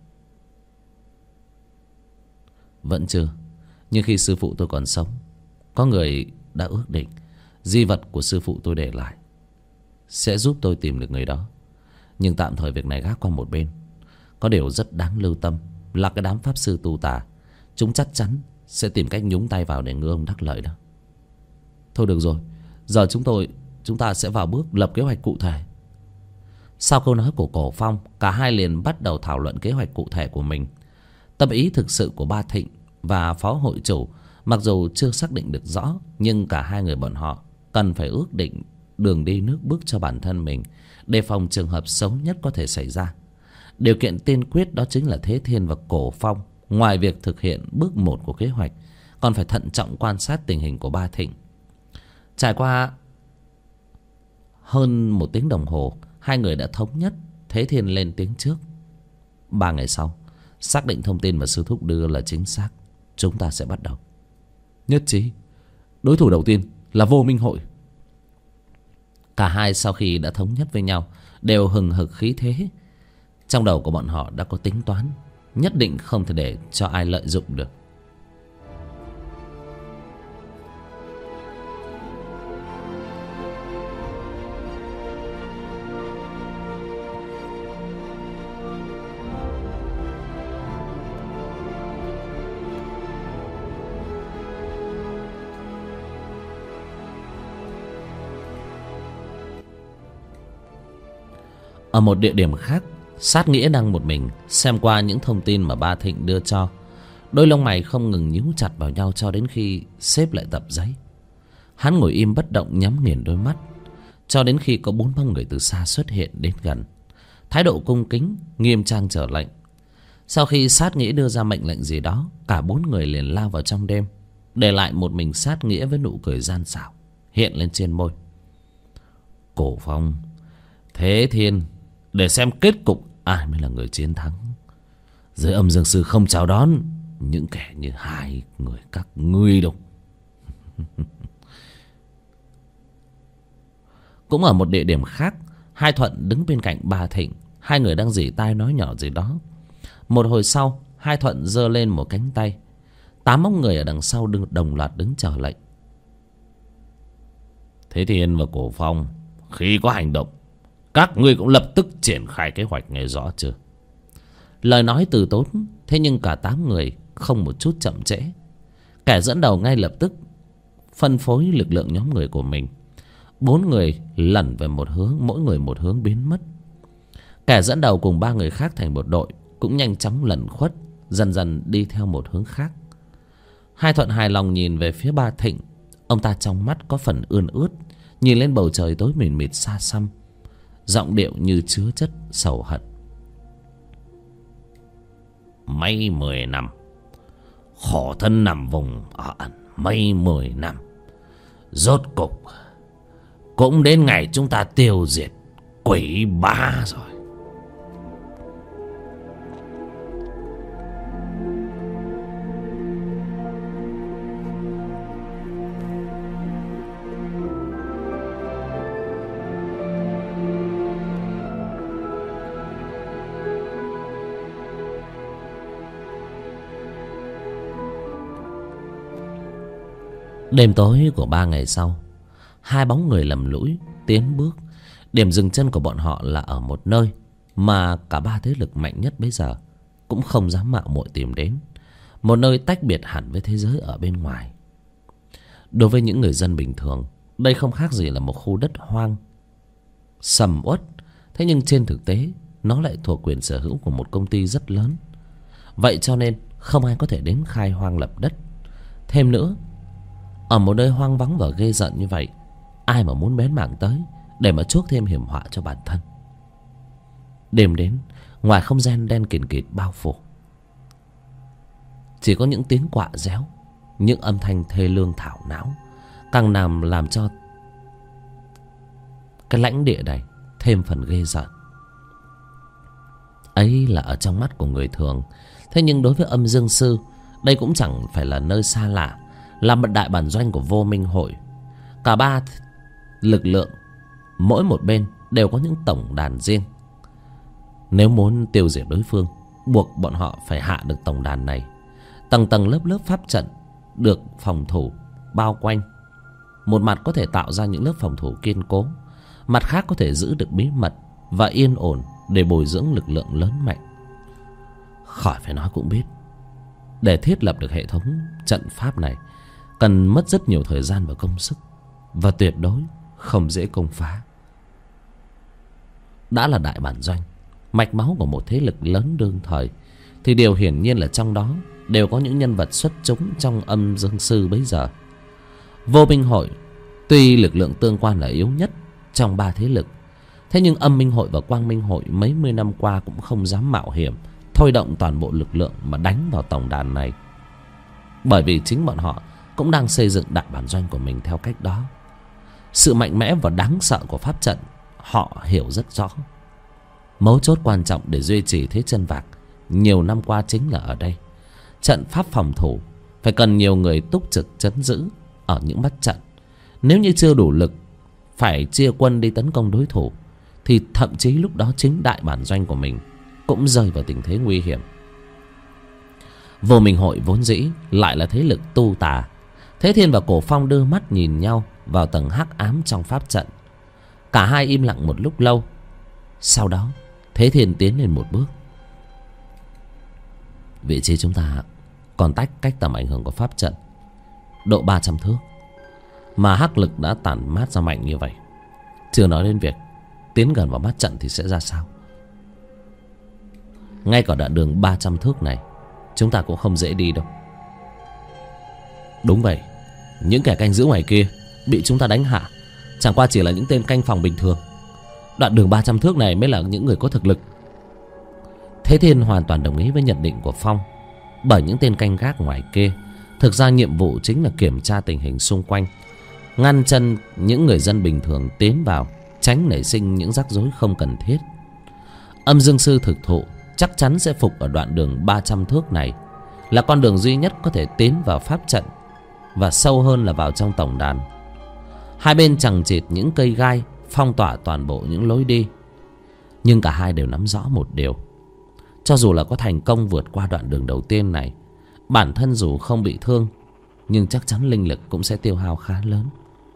Vẫn chưa. Nhưng khi sư phụ tôi còn sống, có người đã ước định di vật của sư phụ tôi để lại sẽ giúp tôi tìm được người đó. Nhưng tạm thời việc này gác qua một bên. Có điều rất đáng lưu tâm là cái đám pháp sư tu tà, chúng chắc chắn sẽ tìm cách nhúng tay vào để ngư ông đắc lợi đó. Thôi được rồi, giờ chúng ta sẽ vào bước lập kế hoạch cụ thể. Sau câu nói của Cổ Phong, cả hai liền bắt đầu thảo luận kế hoạch cụ thể của mình. Tâm ý thực sự của Ba Thịnh và phó hội chủ mặc dù chưa xác định được rõ, nhưng cả hai người bọn họ cần phải ước định đường đi nước bước cho bản thân mình, đề phòng trường hợp xấu nhất có thể xảy ra. Điều kiện tiên quyết đó chính là Thế Thiên và Cổ Phong, ngoài việc thực hiện bước 1 của kế hoạch, còn phải thận trọng quan sát tình hình của Ba Thịnh. Trải qua hơn 1 tiếng đồng hồ, hai người đã thống nhất. Thế Thiên lên tiếng trước. 3 ngày sau, xác định thông tin mà sư thúc đưa là chính xác, chúng ta sẽ bắt đầu. Nhất trí. Đối thủ đầu tiên là Vô Minh Hội. Cả hai sau khi đã thống nhất với nhau đều hừng hực khí thế. Trong đầu của bọn họ đã có tính toán, nhất định không thể để cho ai lợi dụng được. Ở một địa điểm khác, Sát Nghĩa đang một mình xem qua những thông tin mà Ba Thịnh đưa cho. Đôi lông mày không ngừng nhíu chặt vào nhau cho đến khi xếp lại tập giấy. Hắn ngồi im bất động, nhắm nghiền đôi mắt cho đến khi có 4 bóng người từ xa xuất hiện đến gần, thái độ cung kính nghiêm trang chờ lệnh. Sau khi Sát Nghĩa đưa ra mệnh lệnh gì đó, cả 4 người liền lao vào trong đêm, để lại một mình Sát Nghĩa với nụ cười gian xảo hiện lên trên môi. Cổ Phong, Thế Thiên, để xem kết cục ai mới là người chiến thắng. Giới Âm Dương Sư không chào đón những kẻ như hai người các ngươi đâu. Cũng ở một địa điểm khác, Hai Thuận đứng bên cạnh Ba Thịnh. Hai người đang rỉ tai nói nhỏ gì đó. Một hồi sau, Hai Thuận giơ lên một cánh tay. 8 bóng người ở đằng sau đồng loạt đứng chờ lệnh. Thế Thiên và Cổ Phong, khi có hành động, các ngươi cũng lập tức triển khai kế hoạch, nghe rõ chưa? Lời nói từ tốn, thế nhưng cả 8 người không một chút chậm trễ. Kẻ dẫn đầu ngay lập tức phân phối lực lượng nhóm người của mình. 4 người lẩn về một hướng, mỗi người một hướng biến mất. Kẻ dẫn đầu cùng 3 người khác thành một đội cũng nhanh chóng lẩn khuất, dần dần đi theo một hướng khác. Hai Thuận hài lòng nhìn về phía Ba Thịnh. Ông ta trong mắt có phần ươn ướt, nhìn lên bầu trời tối mịt mịt xa xăm, giọng điệu như chứa chất sầu hận. Mấy 10 năm, khổ thân nằm vùng ở ẩn mấy 10 năm, rốt cục cũng đến ngày chúng ta tiêu diệt quỷ bá rồi. Đêm tối của 3 ngày sau, hai bóng người lầm lũi tiến bước. Điểm dừng chân của bọn họ là ở một nơi mà cả 3 thế lực mạnh nhất bấy giờ cũng không dám mạo muội tìm đến. Một nơi tách biệt hẳn với thế giới ở bên ngoài. Đối với những người dân bình thường, đây không khác gì là một khu đất hoang sầm uất. Thế nhưng trên thực tế, nó lại thuộc quyền sở hữu của một công ty rất lớn. Vậy cho nên không ai có thể đến khai hoang lập đất. Thêm nữa, ở một nơi hoang vắng và ghê rợn như vậy, ai mà muốn bén mảng tới để mà chuốc thêm hiểm họa cho bản thân. Đêm đến, ngoài không gian đen kịt kịt bao phủ, chỉ có những tiếng quạ réo, những âm thanh thê lương thảo não càng làm cho cái lãnh địa này thêm phần ghê rợn. Ấy là ở trong mắt của người thường, thế nhưng đối với âm dương sư, đây cũng chẳng phải là nơi xa lạ, là một đại bản doanh của Vô Minh Hội. Cả ba lực lượng mỗi một bên đều có những tổng đàn riêng. Nếu muốn tiêu diệt đối phương, buộc bọn họ phải hạ được tổng đàn này. Tầng tầng lớp lớp pháp trận được phòng thủ bao quanh. Một mặt có thể tạo ra những lớp phòng thủ kiên cố, mặt khác có thể giữ được bí mật và yên ổn để bồi dưỡng lực lượng lớn mạnh. Khỏi phải nói cũng biết, để thiết lập được hệ thống trận pháp này cần mất rất nhiều thời gian và công sức, và tuyệt đối không dễ công phá. Đã là đại bản doanh, mạch máu của một thế lực lớn đương thời, thì điều hiển nhiên là trong đó đều có những nhân vật xuất chúng trong âm dương sư bấy giờ. Vô Minh Hội tuy lực lượng tương quan là yếu nhất trong ba thế lực, thế nhưng Âm Minh Hội và Quang Minh Hội mấy mươi năm qua cũng không dám mạo hiểm thôi động toàn bộ lực lượng mà đánh vào tổng đàn này, bởi vì chính bọn họ cũng đang xây dựng đại bản doanh của mình theo cách đó. Sự mạnh mẽ và đáng sợ của pháp trận họ hiểu rất rõ. Mấu chốt quan trọng để duy trì thế chân vạc nhiều năm qua chính là ở đây. Trận pháp phòng thủ phải cần nhiều người túc trực trấn giữ ở những mắt trận. Nếu như chưa đủ lực phải chia quân đi tấn công đối thủ, thì thậm chí lúc đó chính đại bản doanh của mình cũng rơi vào tình thế nguy hiểm. Vô Minh Hội vốn dĩ lại là thế lực tu tà. Thế Thiên và Cổ Phong đưa mắt nhìn nhau vào tầng hắc ám trong pháp trận. Cả hai im lặng một lúc lâu. Sau đó Thế Thiên tiến lên một bước. Vị trí chúng ta còn cách tầm ảnh hưởng của pháp trận độ 300 thước, mà hắc lực đã tản mát ra mạnh như vậy, chưa nói đến việc tiến gần vào mắt trận thì sẽ ra sao. Ngay cả đoạn đường 300 thước này chúng ta cũng không dễ đi đâu. Đúng vậy, những kẻ canh giữ ngoài kia bị chúng ta đánh hạ chẳng qua chỉ là những tên canh phòng bình thường. Đoạn đường 300 thước này mới là những người có thực lực. Thế Thiên hoàn toàn đồng ý với nhận định của Phong, bởi những tên canh gác ngoài kia thực ra nhiệm vụ chính là kiểm tra tình hình xung quanh, ngăn chân những người dân bình thường tiến vào, tránh nảy sinh những rắc rối không cần thiết. Âm dương sư thực thụ chắc chắn sẽ phục ở đoạn đường 300 thước này, là con đường duy nhất có thể tiến vào pháp trận, và sâu hơn là vào trong tổng đàn. Hai bên chằng chịt những cây gai phong tỏa toàn bộ những lối đi, nhưng cả hai đều nắm rõ một điều: cho dù là có thành công vượt qua đoạn đường đầu tiên này, bản thân dù không bị thương, nhưng chắc chắn linh lực cũng sẽ tiêu hao khá lớn.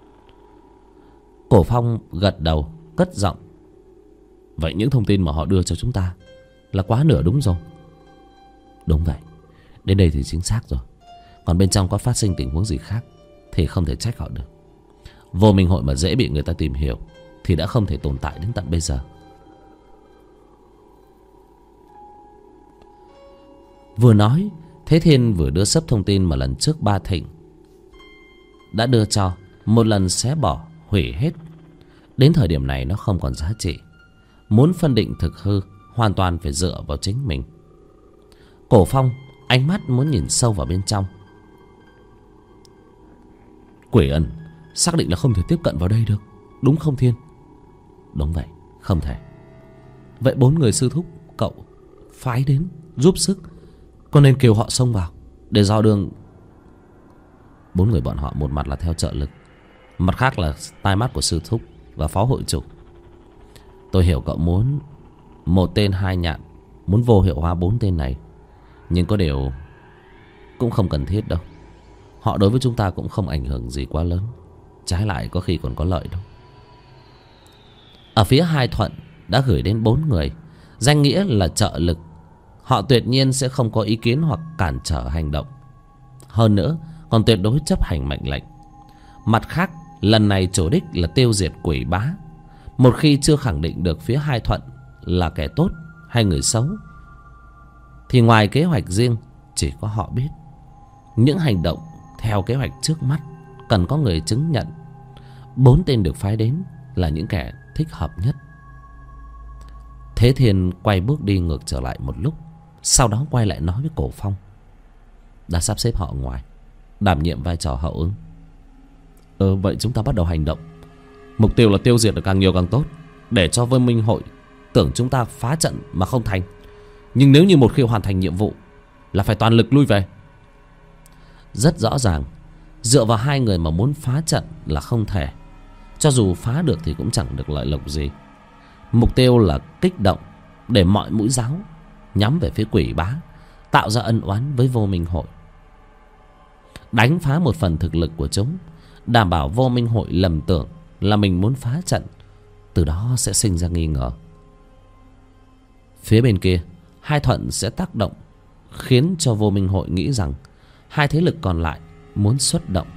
Cổ Phong gật đầu, cất giọng: vậy những thông tin mà họ đưa cho chúng ta là quá nửa đúng rồi. Đúng vậy, đến đây thì chính xác rồi. Còn bên trong có phát sinh tình huống gì khác thì không thể trách họ được. Vô Minh Hội mà dễ bị người ta tìm hiểu thì đã không thể tồn tại đến tận bây giờ. Vừa nói, Thế Thiên vừa đưa sấp thông tin mà lần trước Ba Thịnh đã đưa cho, một lần xé bỏ, hủy hết. Đến thời điểm này nó không còn giá trị. Muốn phân định thực hư hoàn toàn phải dựa vào chính mình. Cổ Phong ánh mắt muốn nhìn sâu vào bên trong. Quỷ Ân xác định là không thể tiếp cận vào đây được, đúng không Thiên? Đúng vậy, không thể. Vậy 4 người sư thúc cậu phái đến giúp sức, có nên kêu họ xông vào để dò đường? 4 người bọn họ một mặt là theo trợ lực, mặt khác là tai mắt của sư thúc và phó hội chủ. Tôi hiểu cậu muốn một tên hai nhạn, muốn vô hiệu hóa 4 tên này, nhưng có điều cũng không cần thiết đâu. Họ đối với chúng ta cũng không ảnh hưởng gì quá lớn, trái lại có khi còn có lợi đâu. Ở phía Hai Thuận đã gửi đến 4 người, danh nghĩa là trợ lực. Họ tuyệt nhiên sẽ không có ý kiến hoặc cản trở hành động, hơn nữa còn tuyệt đối chấp hành mệnh lệnh. Mặt khác, lần này chủ đích là tiêu diệt quỷ bá. Một khi chưa khẳng định được phía Hai Thuận là kẻ tốt hay người xấu, thì ngoài kế hoạch riêng chỉ có họ biết. Những hành động theo kế hoạch trước mắt cần có người chứng nhận. 4 tên được phái đến là những kẻ thích hợp nhất. Thế Thiên quay bước đi ngược trở lại một lúc, sau đó quay lại nói với Cổ Phong: đã sắp xếp họ ngoài, đảm nhiệm vai trò hậu ứng. Vậy chúng ta bắt đầu hành động. Mục tiêu là tiêu diệt được càng nhiều càng tốt, để cho Vô Minh hội tưởng chúng ta phá trận mà không thành. Nhưng nếu như một khi hoàn thành nhiệm vụ là phải toàn lực lui về. Rất rõ ràng, dựa vào hai người mà muốn phá trận là không thể. Cho dù phá được thì cũng chẳng được lợi lộc gì. Mục tiêu là kích động để mọi mũi giáo nhắm về phía Quỷ Bá, tạo ra ân oán với Vô Minh hội. Đánh phá một phần thực lực của chúng, đảm bảo Vô Minh hội lầm tưởng là mình muốn phá trận. Từ đó sẽ sinh ra nghi ngờ. Phía bên kia, Hai Thuận sẽ tác động, khiến cho Vô Minh hội nghĩ rằng hai thế lực còn lại muốn xuất động.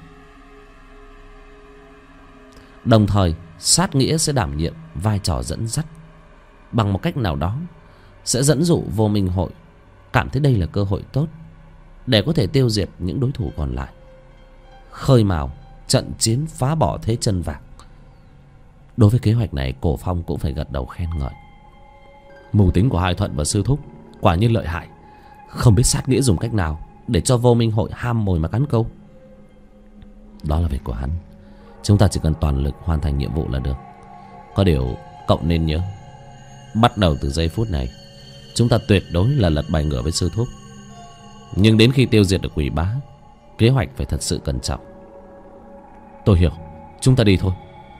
Đồng thời Sát Nghĩa sẽ đảm nhiệm vai trò dẫn dắt. Bằng một cách nào đó sẽ dẫn dụ Vô Minh hội cảm thấy đây là cơ hội tốt để có thể tiêu diệt những đối thủ còn lại, khơi mào trận chiến phá bỏ thế chân vạc. Đối với kế hoạch này, Cổ Phong cũng phải gật đầu khen ngợi. Mưu tính của Hai Thuận và sư thúc quả nhiên lợi hại. Không biết Sát Nghĩa dùng cách nào để cho Vô Minh hội ham mồi mà cắn câu. Đó là việc của hắn. Chúng ta chỉ cần toàn lực hoàn thành nhiệm vụ là được. Có điều cậu nên nhớ, bắt đầu từ giây phút này, chúng ta tuyệt đối là lật bài ngửa với sư thúc. Nhưng đến khi tiêu diệt được Quỷ Bá, kế hoạch phải thật sự cẩn trọng. Tôi hiểu, chúng ta đi thôi.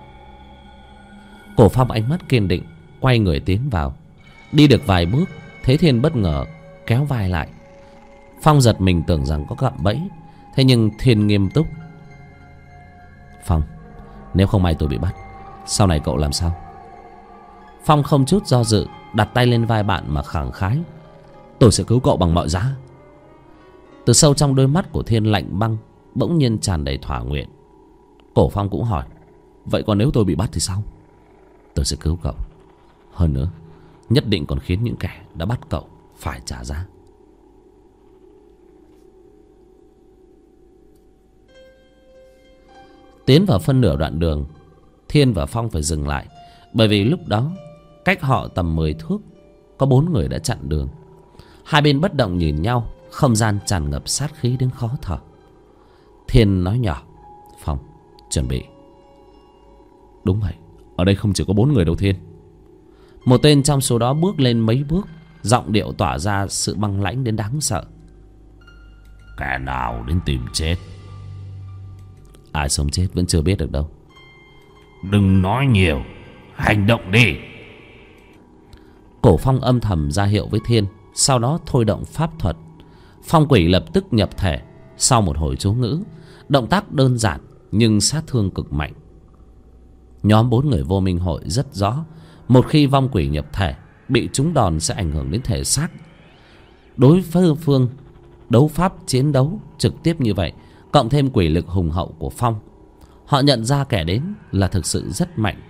Cổ Phong ánh mắt kiên định, quay người tiến vào. Đi được vài bước, Thế Thiên bất ngờ kéo vai lại. Phong giật mình tưởng rằng có cạm bẫy. Thế nhưng Thiên nghiêm túc. Phong, nếu không may tôi bị bắt, sau này cậu làm sao? Phong không chút do dự đặt tay lên vai bạn mà khẳng khái. Tôi sẽ cứu cậu bằng mọi giá. Từ sâu trong đôi mắt của Thiên lạnh băng bỗng nhiên tràn đầy thỏa nguyện. Cổ Phong cũng hỏi, vậy còn nếu tôi bị bắt thì sao? Tôi sẽ cứu cậu. Hơn nữa, nhất định còn khiến những kẻ đã bắt cậu phải trả giá. Tiến vào phân nửa đoạn đường, Thiên và Phong phải dừng lại. Bởi vì lúc đó cách họ tầm 10 thước có 4 người đã chặn đường. Hai bên bất động nhìn nhau, không gian tràn ngập sát khí đến khó thở. Thiên nói nhỏ, Phong, chuẩn bị. Đúng vậy, ở đây không chỉ có 4 người đâu Thiên. Một tên trong số đó bước lên mấy bước, giọng điệu tỏa ra sự băng lãnh đến đáng sợ. Kẻ nào đến tìm chết? Ai sống chết vẫn chưa biết được đâu. Đừng nói nhiều, hành động đi. Cổ Phong âm thầm ra hiệu với Thiên, sau đó thôi động pháp thuật. Phong quỷ lập tức nhập thể. Sau một hồi chú ngữ, động tác đơn giản nhưng sát thương cực mạnh. Nhóm 4 người Vô Minh hội rất rõ, một khi vong quỷ nhập thể, bị trúng đòn sẽ ảnh hưởng đến thể xác. Đối với phương đấu pháp chiến đấu trực tiếp như vậy, cộng thêm quỷ lực hùng hậu của Phong, họ nhận ra kẻ đến là thực sự rất mạnh.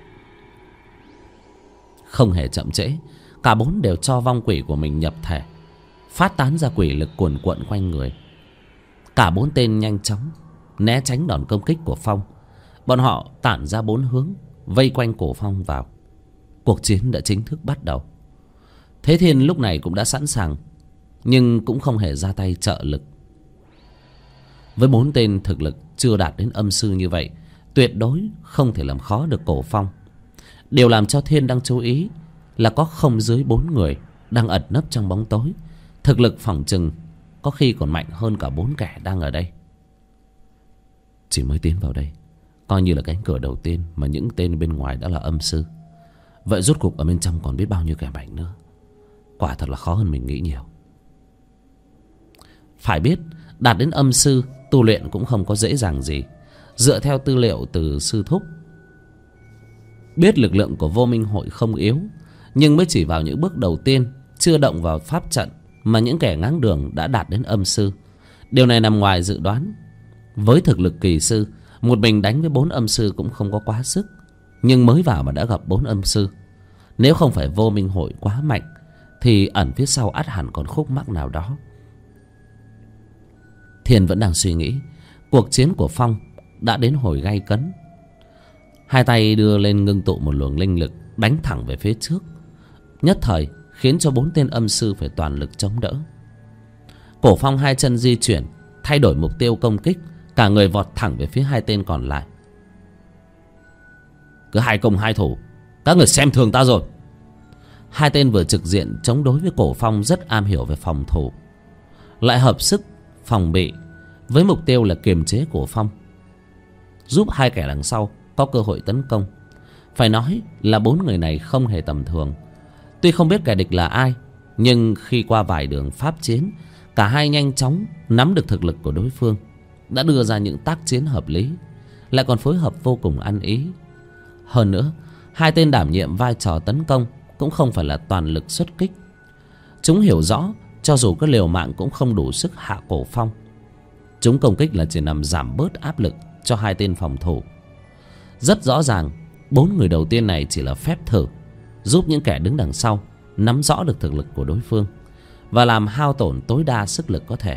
Không hề chậm trễ, cả 4 đều cho vong quỷ của mình nhập thể, phát tán ra quỷ lực cuồn cuộn quanh người. Cả 4 tên nhanh chóng né tránh đòn công kích của Phong. Bọn họ tản ra 4 hướng, vây quanh Cổ Phong vào. Cuộc chiến đã chính thức bắt đầu. Thế Thiên lúc này cũng đã sẵn sàng, nhưng cũng không hề ra tay trợ lực. Với 4 tên thực lực chưa đạt đến âm sư như vậy, tuyệt đối không thể làm khó được Cổ Phong. Điều làm cho Thiên đang chú ý là có không dưới 4 người đang ẩn nấp trong bóng tối. Thực lực phỏng chừng có khi còn mạnh hơn cả 4 kẻ đang ở đây. Chỉ mới tiến vào đây, coi như là cánh cửa đầu tiên mà những tên bên ngoài đã là âm sư. Vậy rốt cuộc ở bên trong còn biết bao nhiêu kẻ mạnh nữa. Quả thật là khó hơn mình nghĩ nhiều. Phải biết, đạt đến âm sư, tu luyện cũng không có dễ dàng gì. Dựa theo tư liệu từ sư thúc, biết lực lượng của Vô Minh hội không yếu, nhưng mới chỉ vào những bước đầu tiên, chưa động vào pháp trận, mà những kẻ ngáng đường đã đạt đến âm sư. Điều này nằm ngoài dự đoán. Với thực lực kỳ sư, một mình đánh với 4 âm sư cũng không có quá sức. Nhưng mới vào mà đã gặp 4 âm sư, nếu không phải Vô Minh hội quá mạnh, thì ẩn phía sau ắt hẳn còn khúc mắc nào đó. Thiên vẫn đang suy nghĩ. Cuộc chiến của Phong đã đến hồi gay cấn. Hai tay đưa lên ngưng tụ một luồng linh lực, đánh thẳng về phía trước, nhất thời khiến cho 4 tên âm sư phải toàn lực chống đỡ. Cổ Phong hai chân di chuyển, thay đổi mục tiêu công kích, cả người vọt thẳng về phía hai tên còn lại. Cứ hai công hai thủ, các người xem thường ta rồi. Hai tên vừa trực diện chống đối với Cổ Phong rất am hiểu về phòng thủ, lại hợp sức phòng bị với mục tiêu là kiềm chế Cổ Phong, giúp hai kẻ đằng sau có cơ hội tấn công. Phải nói là 4 người này không hề tầm thường. Tuy không biết kẻ địch là ai, nhưng khi qua vài đường pháp chiến, cả hai nhanh chóng nắm được thực lực của đối phương, đã đưa ra những tác chiến hợp lý, lại còn phối hợp vô cùng ăn ý. Hơn nữa, hai tên đảm nhiệm vai trò tấn công cũng không phải là toàn lực xuất kích. Chúng hiểu rõ cho dù có liều mạng cũng không đủ sức hạ Cổ Phong. Chúng công kích là chỉ nằm giảm bớt áp lực cho hai tên phòng thủ. Rất rõ ràng, 4 người đầu tiên này chỉ là phép thử, giúp những kẻ đứng đằng sau nắm rõ được thực lực của đối phương và làm hao tổn tối đa sức lực có thể.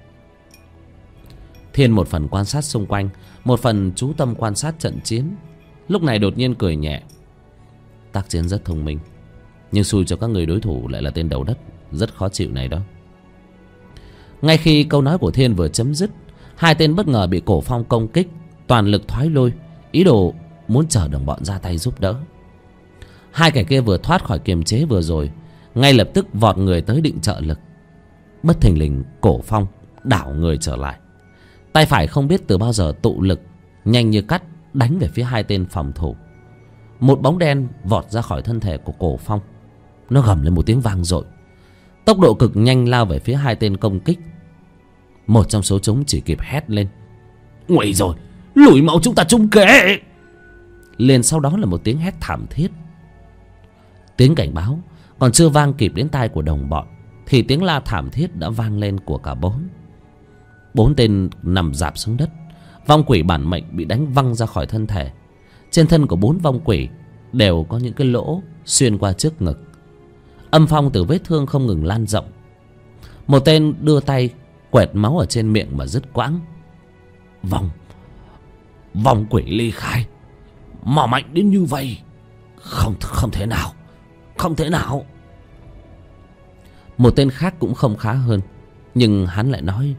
Thiên một phần quan sát xung quanh, một phần chú tâm quan sát trận chiến. Lúc này đột nhiên cười nhẹ. Tác chiến rất thông minh, nhưng xui cho các người đối thủ lại là tên đầu đất rất khó chịu này đó. Ngay khi câu nói của Thiên vừa chấm dứt, hai tên bất ngờ bị Cổ Phong công kích, toàn lực thoái lui, ý đồ muốn chờ đồng bọn ra tay giúp đỡ. Hai kẻ kia vừa thoát khỏi kiềm chế vừa rồi, ngay lập tức vọt người tới định trợ lực. Bất thình lình Cổ Phong đảo người trở lại, tay phải không biết từ bao giờ tụ lực, nhanh như cắt đánh về phía hai tên phòng thủ. Một bóng đen vọt ra khỏi thân thể của Cổ Phong, nó gầm lên một tiếng vang dội, tốc độ cực nhanh lao về phía hai tên công kích. Một trong số chúng chỉ kịp hét lên: Nguy rồi, lùi máu chúng ta trúng kế. Liền sau đó là một tiếng hét thảm thiết. Tiếng cảnh báo còn chưa vang kịp đến tai của đồng bọn, thì tiếng la thảm thiết đã vang lên của cả 4 tên nằm rạp xuống đất. Vong quỷ bản mệnh bị đánh văng ra khỏi thân thể. Trên thân của 4 vong quỷ đều có những cái lỗ xuyên qua trước ngực. Âm phong từ vết thương không ngừng lan rộng. Một tên đưa tay quẹt máu ở trên miệng mà dứt quãng. Vong quỷ ly khai mà mạnh đến như vậy, không thể nào, không thể nào. Một tên khác cũng không khá hơn, nhưng hắn lại nói: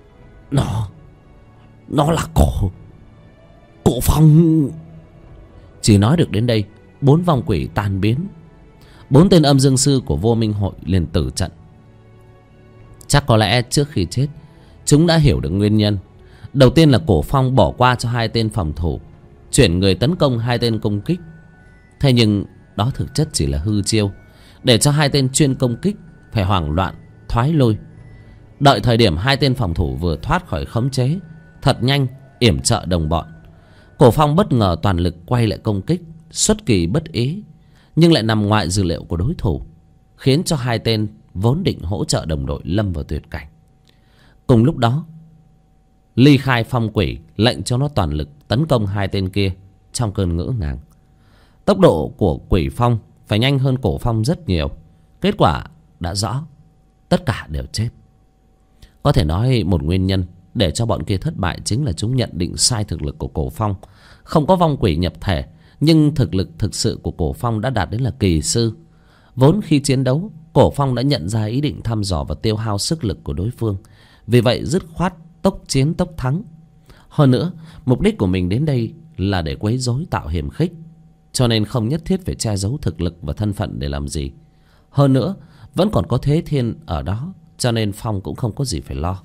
Nó là Cổ Phong. Chỉ nói được đến đây, 4 vong quỷ tan biến. 4 tên âm dương sư của Vô Minh Hội liền tử trận. Chắc có lẽ trước khi chết, chúng đã hiểu được nguyên nhân. Đầu tiên là Cổ Phong bỏ qua cho hai tên phòng thủ, chuyển người tấn công hai tên công kích. Thế nhưng đó thực chất chỉ là hư chiêu, để cho hai tên chuyên công kích phải hoảng loạn thoái lui. Đợi thời điểm hai tên phòng thủ vừa thoát khỏi khống chế, thật nhanh yểm trợ đồng bọn, Cổ Phong bất ngờ toàn lực quay lại công kích, xuất kỳ bất ý, nhưng lại nằm ngoài dự liệu của đối thủ, khiến cho hai tên vốn định hỗ trợ đồng đội lâm vào tuyệt cảnh. Cùng lúc đó, ly khai phong quỷ lệnh cho nó toàn lực tấn công hai tên kia trong cơn ngỡ ngàng. Tốc độ của quỷ phong phải nhanh hơn Cổ Phong rất nhiều. Kết quả đã rõ, tất cả đều chết. Có thể nói một nguyên nhân để cho bọn kia thất bại chính là chúng nhận định sai thực lực của Cổ Phong. Không có vong quỷ nhập thể, nhưng thực lực thực sự của Cổ Phong đã đạt đến là kỳ sư. Vốn khi chiến đấu, Cổ Phong đã nhận ra ý định thăm dò và tiêu hao sức lực của đối phương, vì vậy dứt khoát tốc chiến tốc thắng. Hơn nữa, mục đích của mình đến đây là để quấy rối tạo hiềm khích, cho nên không nhất thiết phải che giấu thực lực và thân phận để làm gì. Hơn nữa, vẫn còn có Thế Thiên ở đó, cho nên Phong cũng không có gì phải lo.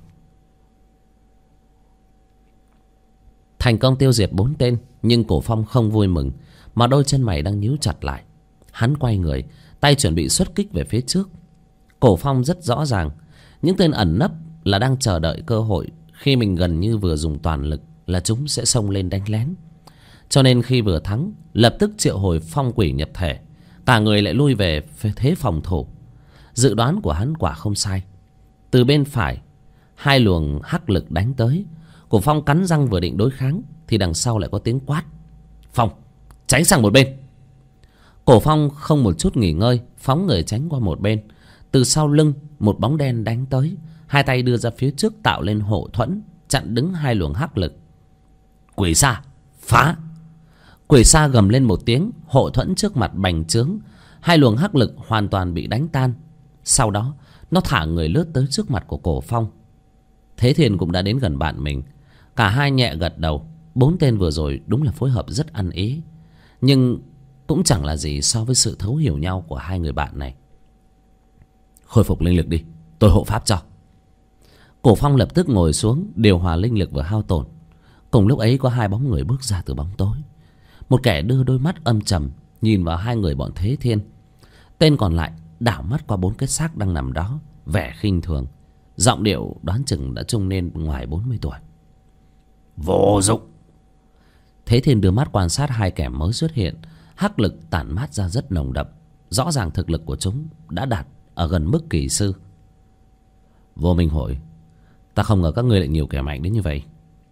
Thành công tiêu diệt 4 tên, nhưng Cổ Phong không vui mừng, mà đôi chân mày đang nhíu chặt lại. Hắn quay người, tay chuẩn bị xuất kích về phía trước. Cổ Phong rất rõ ràng, những tên ẩn nấp là đang chờ đợi cơ hội. Khi mình gần như vừa dùng toàn lực là chúng sẽ xông lên đánh lén. Cho nên khi vừa thắng, lập tức triệu hồi phong quỷ nhập thể, cả người lại lui về thế phòng thủ. Dự đoán của hắn quả không sai. Từ bên phải, 2 luồng hắc lực đánh tới. Cổ Phong cắn răng vừa định đối kháng, thì đằng sau lại có tiếng quát: Phong, tránh sang một bên. Cổ Phong không một chút nghỉ ngơi, phóng người tránh qua một bên. Từ sau lưng, một bóng đen đánh tới, hai tay đưa ra phía trước tạo lên hộ thuẫn, chặn đứng 2 luồng hắc lực. Quỷ sa, phá! Quỷ sa gầm lên một tiếng, hộ thuẫn trước mặt bành trướng, 2 luồng hắc lực hoàn toàn bị đánh tan. Sau đó, nó thả người lướt tới trước mặt của Cổ Phong. Thế Thiên cũng đã đến gần bạn mình. Cả hai nhẹ gật đầu. 4 tên vừa rồi đúng là phối hợp rất ăn ý. nhưng cũng chẳng là gì so với sự thấu hiểu nhau của hai người bạn này. Khôi phục linh lực đi, tôi hộ pháp cho. Cổ Phong lập tức ngồi xuống điều hòa linh lực vừa hao tổn. Cùng lúc ấy có hai bóng người bước ra từ bóng tối. Một kẻ đưa đôi mắt âm trầm nhìn vào hai người bọn Thế Thiên. Tên còn lại đảo mắt qua 4 cái xác đang nằm đó, vẻ khinh thường. Giọng điệu đoán chừng đã trung niên ngoài 40 tuổi. Vô dụng. Thế Thiên đưa mắt quan sát hai kẻ mới xuất hiện. Hắc lực tản mát ra rất nồng đậm. Rõ ràng thực lực của chúng đã đạt ở gần mức kỳ sư. Vô Minh Hội, ta không ngờ các ngươi lại nhiều kẻ mạnh đến như vậy.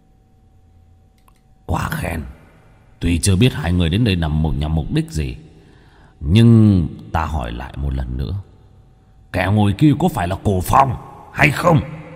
Quá khen. Tuy chưa biết hai người đến đây nhằm mục đích gì, nhưng ta hỏi lại một lần nữa, kẻ ngồi kia có phải là Cổ Phong hay không?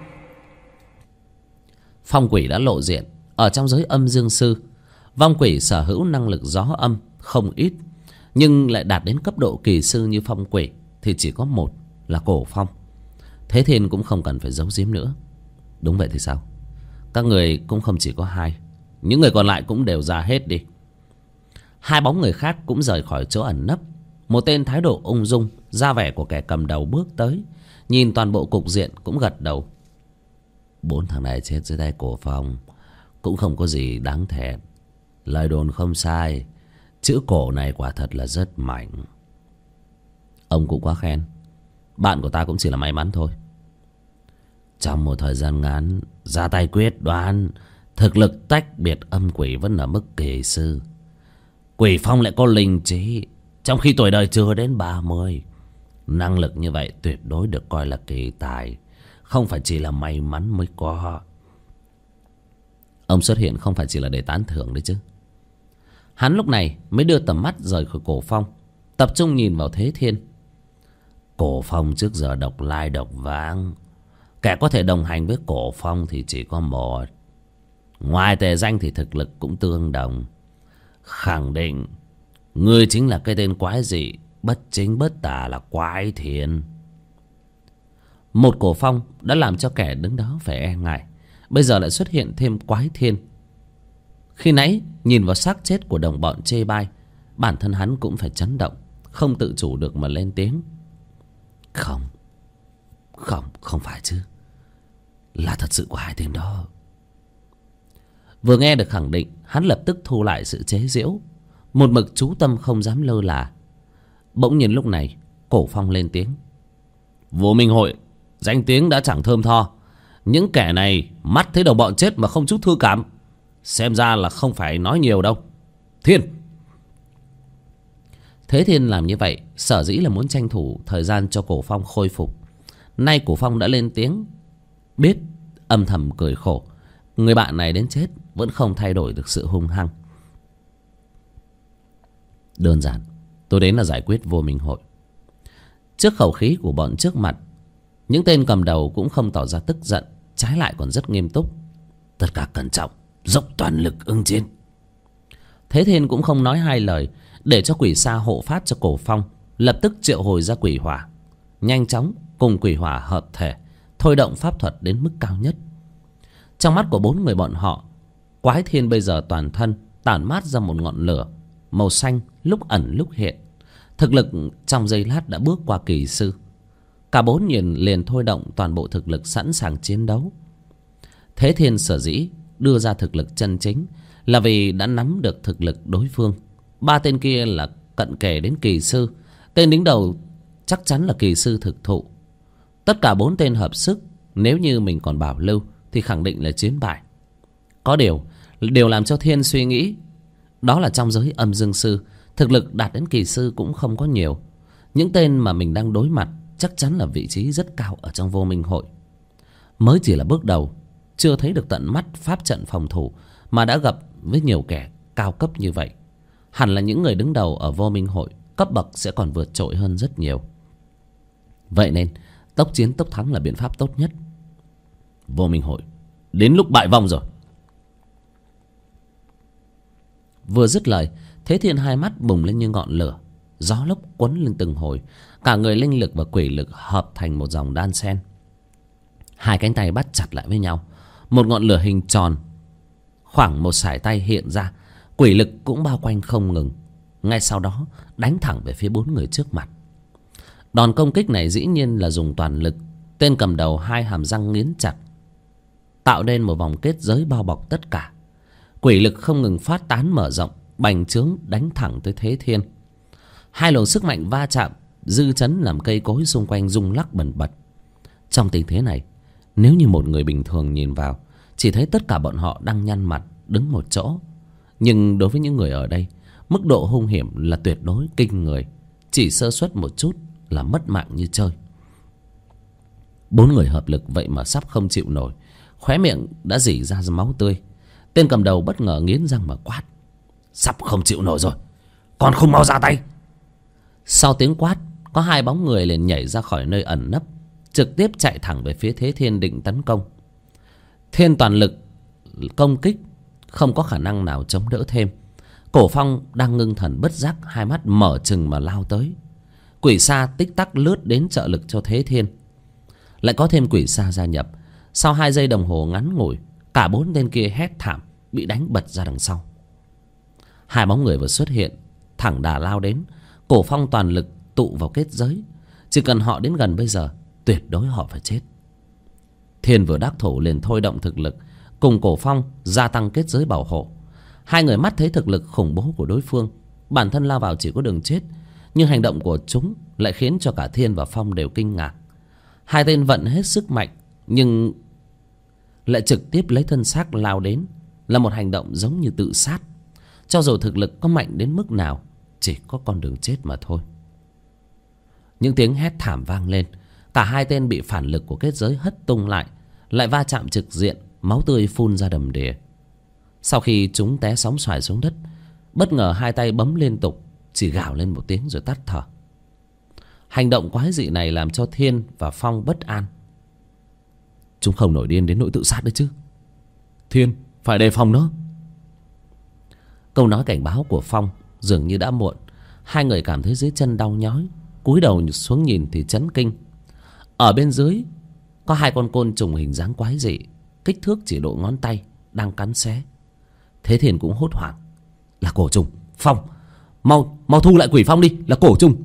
Phong quỷ đã lộ diện. Ở trong giới âm dương sư, vong quỷ sở hữu năng lực gió âm không ít, nhưng lại đạt đến cấp độ kỳ sư như phong quỷ thì chỉ có một là Cổ Phong. Thế Thiên cũng không cần phải giấu giếm nữa. Đúng vậy thì sao? Các người cũng không chỉ có hai, những người còn lại cũng đều ra hết đi. Hai bóng người khác cũng rời khỏi chỗ ẩn nấp. Một tên thái độ ung dung, ra vẻ của kẻ cầm đầu bước tới, nhìn toàn bộ cục diện cũng gật đầu. 4 thằng này chết dưới tay Cổ Phong cũng không có gì đáng thẹn. Lời đồn không sai, chữ cổ này quả thật là rất mạnh. Ông cũng quá khen. Bạn của ta cũng chỉ là may mắn thôi. Trong một thời gian ngắn ra tay quyết đoán, thực lực tách biệt âm quỷ vẫn ở mức kỳ sư. Quỷ Phong lại có linh trí, trong khi tuổi đời chưa đến 30. Năng lực như vậy tuyệt đối được coi là kỳ tài, không phải chỉ là may mắn mới có. Ông xuất hiện không phải chỉ là để tán thưởng đấy chứ. Hắn lúc này mới đưa tầm mắt rời khỏi Cổ Phong, tập trung nhìn vào Thế Thiên. Cổ Phong trước giờ độc lai độc vãng, kẻ có thể đồng hành với Cổ Phong thì chỉ có một. Ngoài tề danh thì thực lực cũng tương đồng. Khẳng định ngươi chính là cái tên quái dị bất chính bất tà là Quái Thiên. Một Cổ Phong đã làm cho kẻ đứng đó phải e ngại, bây giờ lại xuất hiện thêm Quái Thiên. Khi nãy nhìn vào xác chết của đồng bọn chê bai, bản thân hắn cũng phải chấn động, không tự chủ được mà lên tiếng. Không phải chứ, là thật sự của hai tên đó. Vừa nghe được khẳng định, hắn lập tức thu lại sự chế giễu, một mực chú tâm không dám lơ là. Bỗng nhiên lúc này Cổ Phong lên tiếng. Vô Minh Hội, danh tiếng đã chẳng thơm tho. Những kẻ này mắt thấy đồng bọn chết mà không chút thương cảm, xem ra là không phải nói nhiều đâu. Thiên. Thế Thiên làm như vậy sở dĩ là muốn tranh thủ thời gian cho Cổ Phong khôi phục. Nay Cổ Phong đã lên tiếng, biết âm thầm cười khổ. Người bạn này đến chết vẫn không thay đổi được sự hung hăng. Đơn giản, tôi đến là giải quyết Vô Minh Hội. Trước khẩu khí của bọn trước mặt, những tên cầm đầu cũng không tỏ ra tức giận, trái lại còn rất nghiêm túc. Tất cả cẩn trọng, dốc toàn lực ứng chiến. Thế Thiên cũng không nói hai lời, để cho quỷ sa hộ pháp cho Cổ Phong, lập tức triệu hồi ra quỷ hỏa, nhanh chóng cùng quỷ hỏa hợp thể, thôi động pháp thuật đến mức cao nhất. Trong mắt của 4 người bọn họ, Quái Thiên bây giờ toàn thân tản mát ra một ngọn lửa màu xanh, lúc ẩn lúc hiện. Thực lực trong giây lát đã bước qua kỳ sư. Cả 4 nhìn liền thôi động toàn bộ thực lực sẵn sàng chiến đấu. Thế Thiên sở dĩ đưa ra thực lực chân chính là vì đã nắm được thực lực đối phương. 3 tên kia là cận kề đến kỳ sư, tên đứng đầu chắc chắn là kỳ sư thực thụ. Tất cả 4 tên hợp sức, nếu như mình còn bảo lưu thì khẳng định là chiến bại. Có điều làm cho Thiên suy nghĩ, đó là trong giới âm dương sư, thực lực đạt đến kỳ sư cũng không có nhiều. Những tên mà mình đang đối mặt chắc chắn là vị trí rất cao ở trong Vô Minh Hội. Mới chỉ là bước đầu, chưa thấy được tận mắt pháp trận phòng thủ mà đã gặp với nhiều kẻ cao cấp như vậy. Hẳn là những người đứng đầu ở Vô Minh Hội cấp bậc sẽ còn vượt trội hơn rất nhiều. Vậy nên tốc chiến tốc thắng là biện pháp tốt nhất. Vô Minh Hội, đến lúc bại vong rồi. Vừa dứt lời, Thế Thiên hai mắt bùng lên như ngọn lửa, gió lốc quấn lên từng hồi, cả người linh lực và quỷ lực hợp thành một dòng đan sen. Hai cánh tay bắt chặt lại với nhau, một ngọn lửa hình tròn khoảng một sải tay hiện ra, quỷ lực cũng bao quanh không ngừng. ngay sau đó đánh thẳng về phía 4 người trước mặt. Đòn công kích này dĩ nhiên là dùng toàn lực. Tên cầm đầu hai hàm răng nghiến chặt, tạo nên một vòng kết giới bao bọc tất cả. Quỷ lực không ngừng phát tán mở rộng, bành trướng đánh thẳng tới Thế Thiên. Hai luồng sức mạnh va chạm dư chấn làm cây cối xung quanh rung lắc bần bật. Trong tình thế này, nếu như một người bình thường nhìn vào, chỉ thấy tất cả bọn họ đang nhăn mặt đứng một chỗ. Nhưng đối với những người ở đây, mức độ hung hiểm là tuyệt đối kinh người. Chỉ sơ suất một chút là mất mạng như chơi. 4 người hợp lực vậy mà sắp không chịu nổi, khóe miệng đã rỉ ra máu tươi. Tên cầm đầu bất ngờ nghiến răng mà quát: sắp không chịu nổi rồi, còn không mau ra tay. Sau tiếng quát, có 2 bóng người liền nhảy ra khỏi nơi ẩn nấp, trực tiếp chạy thẳng về phía Thế Thiên định tấn công. Thiên toàn lực công kích, không có khả năng nào chống đỡ thêm. Cổ Phong đang ngưng thần bất giác, hai mắt mở trừng mà lao tới. Quỷ sa tích tắc lướt đến trợ lực cho Thế Thiên. Lại có thêm quỷ sa gia nhập. Sau 2 giây đồng hồ ngắn ngủi, cả 4 tên kia hét thảm, bị đánh bật ra đằng sau. 2 bóng người vừa xuất hiện, thẳng đà lao đến. Cổ Phong toàn lực tụ vào kết giới. Chỉ cần họ đến gần bây giờ, tuyệt đối họ phải chết. Thiên vừa đắc thủ liền thôi động thực lực, cùng Cổ Phong gia tăng kết giới bảo hộ. 2 người mắt thấy thực lực khủng bố của đối phương, bản thân lao vào chỉ có đường chết. Nhưng hành động của chúng lại khiến cho cả Thiên và Phong đều kinh ngạc. 2 tên vận hết sức mạnh, nhưng lại trực tiếp lấy thân xác lao đến, là một hành động giống như tự sát. Cho dù thực lực có mạnh đến mức nào, chỉ có con đường chết mà thôi. Những tiếng hét thảm vang lên. Cả 2 tên bị phản lực của kết giới hất tung lại va chạm trực diện, máu tươi phun ra đầm đìa. Sau khi chúng té sóng xoài xuống đất, bất ngờ 2 tay bấm liên tục, chỉ gào lên một tiếng rồi tắt thở. Hành động quái dị này làm cho Thiên và Phong bất an. Chúng không nổi điên đến nỗi tự sát đấy chứ? Thiên, phải đề phòng nó. Câu nói cảnh báo của Phong dường như đã muộn. 2 người cảm thấy dưới chân đau nhói, cúi đầu xuống nhìn thì chấn kinh. Ở bên dưới có 2 con côn trùng hình dáng quái dị, kích thước chỉ độ ngón tay, đang cắn xé. Thế Thiên cũng hốt hoảng: là cổ trùng. Phong, mau thu lại quỷ phong đi, là cổ trùng.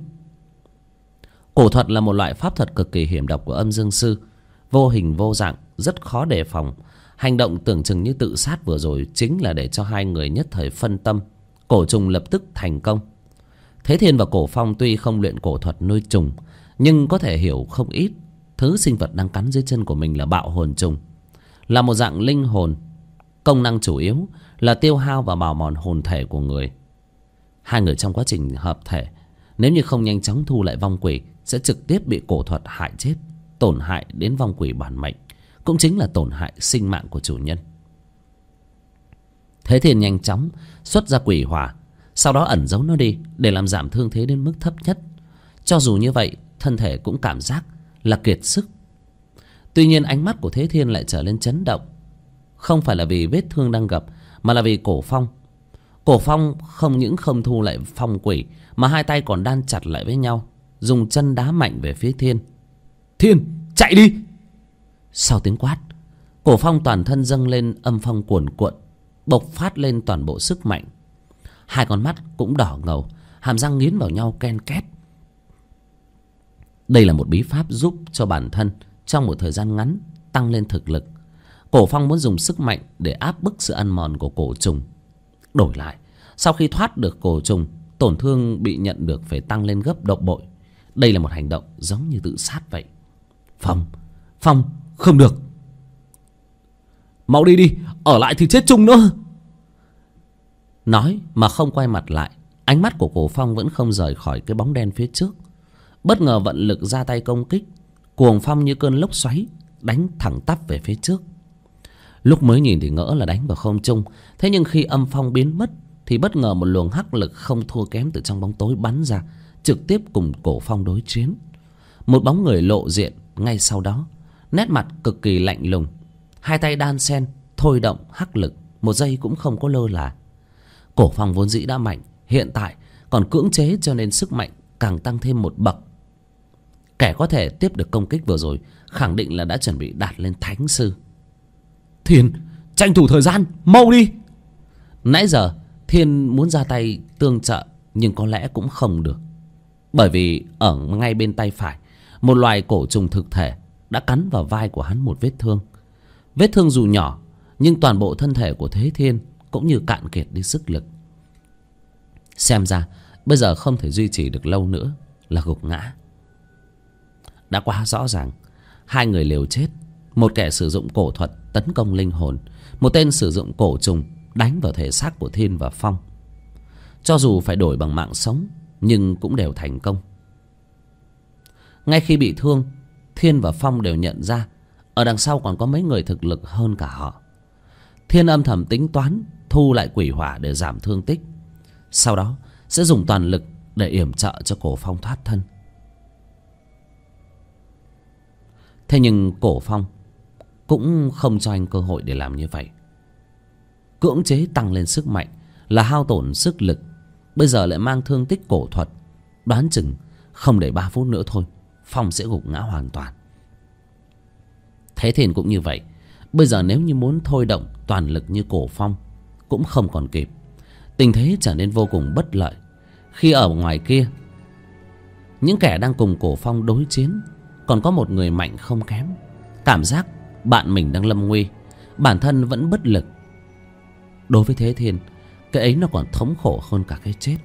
Cổ thuật là một loại pháp thuật cực kỳ hiểm độc của âm dương sư, vô hình vô dạng, rất khó đề phòng. Hành động tưởng chừng như tự sát vừa rồi chính là để cho 2 người nhất thời phân tâm. Cổ trùng lập tức thành công. Thế Thiên và Cổ Phong tuy không luyện cổ thuật nuôi trùng, nhưng có thể hiểu không ít. Thứ sinh vật đang cắn dưới chân của mình là bạo hồn trùng, là một dạng linh hồn. Công năng chủ yếu là tiêu hao và bào mòn hồn thể của người. 2 người trong quá trình hợp thể, nếu như không nhanh chóng thu lại vong quỷ, sẽ trực tiếp bị cổ thuật hại chết, tổn hại đến vong quỷ bản mệnh, cũng chính là tổn hại sinh mạng của chủ nhân. Thế Thiên nhanh chóng xuất ra quỷ hỏa, sau đó ẩn giấu nó đi để làm giảm thương thế đến mức thấp nhất. Cho dù như vậy, thân thể cũng cảm giác là kiệt sức. Tuy nhiên ánh mắt của Thế Thiên lại trở lên chấn động. Không phải là vì vết thương đang gặp, mà là vì Cổ Phong. Cổ Phong không những không thu lại phong quỷ, mà 2 tay còn đan chặt lại với nhau, dùng chân đá mạnh về phía Thiên. Thiên, chạy đi! Sau tiếng quát, Cổ Phong toàn thân dâng lên âm phong cuồn cuộn, bộc phát lên toàn bộ sức mạnh. 2 con mắt cũng đỏ ngầu, hàm răng nghiến vào nhau ken két. Đây là một bí pháp giúp cho bản thân trong một thời gian ngắn tăng lên thực lực. Cổ Phong muốn dùng sức mạnh để áp bức sự ăn mòn của cổ trùng. Đổi lại, sau khi thoát được cổ trùng, tổn thương bị nhận được phải tăng lên gấp độc bội. Đây là một hành động giống như tự sát vậy. Phong, không được. Mau đi đi, ở lại thì chết chung nữa. Nói mà không quay mặt lại, ánh mắt của Cổ Phong vẫn không rời khỏi cái bóng đen phía trước. Bất ngờ vận lực ra tay công kích, cuồng phong như cơn lốc xoáy đánh thẳng tắp về phía trước. Lúc mới nhìn thì ngỡ là đánh vào không trung, thế nhưng khi âm phong biến mất thì bất ngờ một luồng hắc lực không thua kém từ trong bóng tối bắn ra, trực tiếp cùng Cổ Phong đối chiến. Một bóng người lộ diện ngay sau đó, nét mặt cực kỳ lạnh lùng, 2 tay đan xen thôi động hắc lực, một giây cũng không có lơ là. Cổ Phong vốn dĩ đã mạnh, hiện tại còn cưỡng chế cho nên sức mạnh càng tăng thêm một bậc. Kẻ có thể tiếp được công kích vừa rồi khẳng định là đã chuẩn bị đạt lên thánh sư. Thiên, tranh thủ thời gian, mau đi! Nãy giờ Thiên muốn ra tay tương trợ, nhưng có lẽ cũng không được. Bởi vì ở ngay bên tay phải, một loài cổ trùng thực thể đã cắn vào vai của hắn một vết thương. Vết thương dù nhỏ, nhưng toàn bộ thân thể của Thế Thiên cũng như cạn kiệt đi sức lực. Xem ra bây giờ không thể duy trì được lâu nữa, là gục ngã. Đã quá rõ ràng, hai người liều chết. Một kẻ sử dụng cổ thuật tấn công linh hồn, một tên sử dụng cổ trùng đánh vào thể xác của Thiên và Phong. Cho dù phải đổi bằng mạng sống, nhưng cũng đều thành công. Ngay khi bị thương, Thiên và Phong đều nhận ra ở đằng sau còn có mấy người thực lực hơn cả họ. Thiên âm thầm tính toán thu lại quỷ hỏa để giảm thương tích, sau đó sẽ dùng toàn lực để yểm trợ cho Cổ Phong thoát thân. Thế nhưng Cổ Phong cũng không cho anh cơ hội để làm như vậy. Cưỡng chế tăng lên sức mạnh là hao tổn sức lực, bây giờ lại mang thương tích cổ thuật, đoán chừng không đầy 3 phút nữa thôi Phong sẽ gục ngã hoàn toàn. Thế Thiên cũng như vậy. Bây giờ nếu như muốn thôi động toàn lực như Cổ Phong cũng không còn kịp. Tình thế trở nên vô cùng bất lợi. Khi ở ngoài kia, những kẻ đang cùng Cổ Phong đối chiến còn có một người mạnh không kém. Cảm giác bạn mình đang lâm nguy, bản thân vẫn bất lực. Đối với Thế Thiên, cái ấy nó còn thống khổ hơn cả cái chết.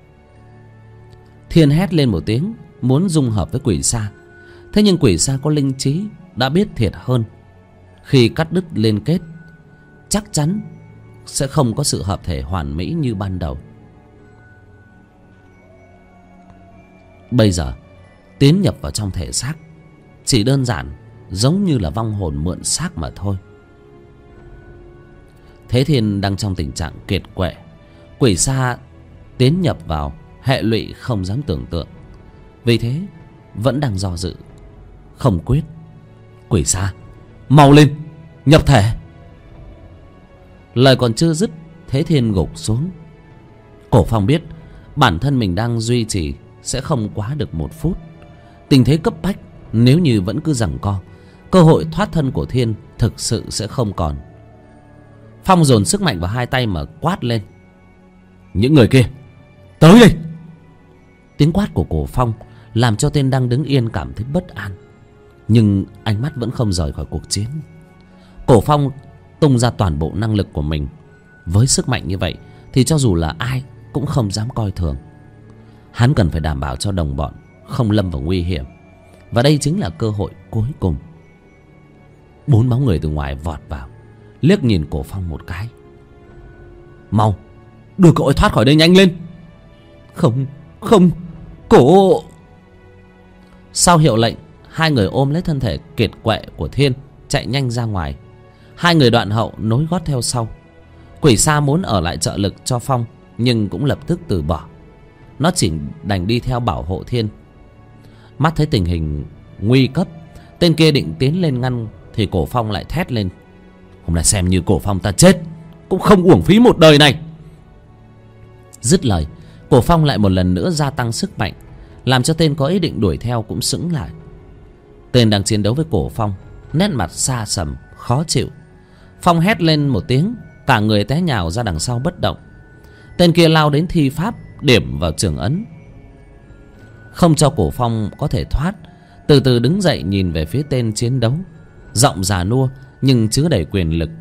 Thiên hét lên một tiếng, muốn dung hợp với quỷ sa. Thế nhưng quỷ sa có linh trí, đã biết thiệt hơn. Khi cắt đứt liên kết, chắc chắn sẽ không có sự hợp thể hoàn mỹ như ban đầu. Bây giờ tiến nhập vào trong thể xác chỉ đơn giản giống như là vong hồn mượn xác mà thôi. Thế Thiên đang trong tình trạng kiệt quệ. Quỷ sa tiến nhập vào, hệ lụy không dám tưởng tượng. Vì thế vẫn đang do dự, không quyết. Quỷ sa, mau lên, nhập thể. Lời còn chưa dứt, Thế Thiên gục xuống. Cổ Phong biết bản thân mình đang duy trì sẽ không quá được 1 phút. Tình thế cấp bách, nếu như vẫn cứ giằng co, cơ hội thoát thân của Thiên thực sự sẽ không còn. Phong dồn sức mạnh vào hai tay mà quát lên: những người kia, tới đây! Tiếng quát của Cổ Phong làm cho tên đang đứng yên cảm thấy bất an, nhưng ánh mắt vẫn không rời khỏi cuộc chiến. Cổ Phong tung ra toàn bộ năng lực của mình. Với sức mạnh như vậy thì cho dù là ai cũng không dám coi thường. Hắn cần phải đảm bảo cho đồng bọn không lâm vào nguy hiểm, và đây chính là cơ hội cuối cùng. 4 bóng người từ ngoài vọt vào, liếc nhìn Cổ Phong một cái. Mau, đưa cậu ấy thoát khỏi đây nhanh lên! Không, không, Cổ! Sau hiệu lệnh, hai người ôm lấy thân thể kiệt quệ của Thiên chạy nhanh ra ngoài. Hai người đoạn hậu nối gót theo sau. Quỷ sa muốn ở lại trợ lực cho Phong, nhưng cũng lập tức từ bỏ. Nó chỉ đành đi theo bảo hộ Thiên. Mắt thấy tình hình nguy cấp, tên kia định tiến lên ngăn thì Cổ Phong lại thét lên: hôm nay xem như Cổ Phong ta chết cũng không uổng phí một đời này. Dứt lời, Cổ Phong lại một lần nữa gia tăng sức mạnh, làm cho tên có ý định đuổi theo cũng sững lại. Tên đang chiến đấu với Cổ Phong nét mặt xa sầm khó chịu. Phong hét lên một tiếng, cả người té nhào ra đằng sau bất động. Tên kia lao đến thi pháp điểm vào trường ấn, không cho Cổ Phong có thể thoát. Từ từ đứng dậy nhìn về phía tên chiến đấu, giọng già nua nhưng chứa đầy quyền lực: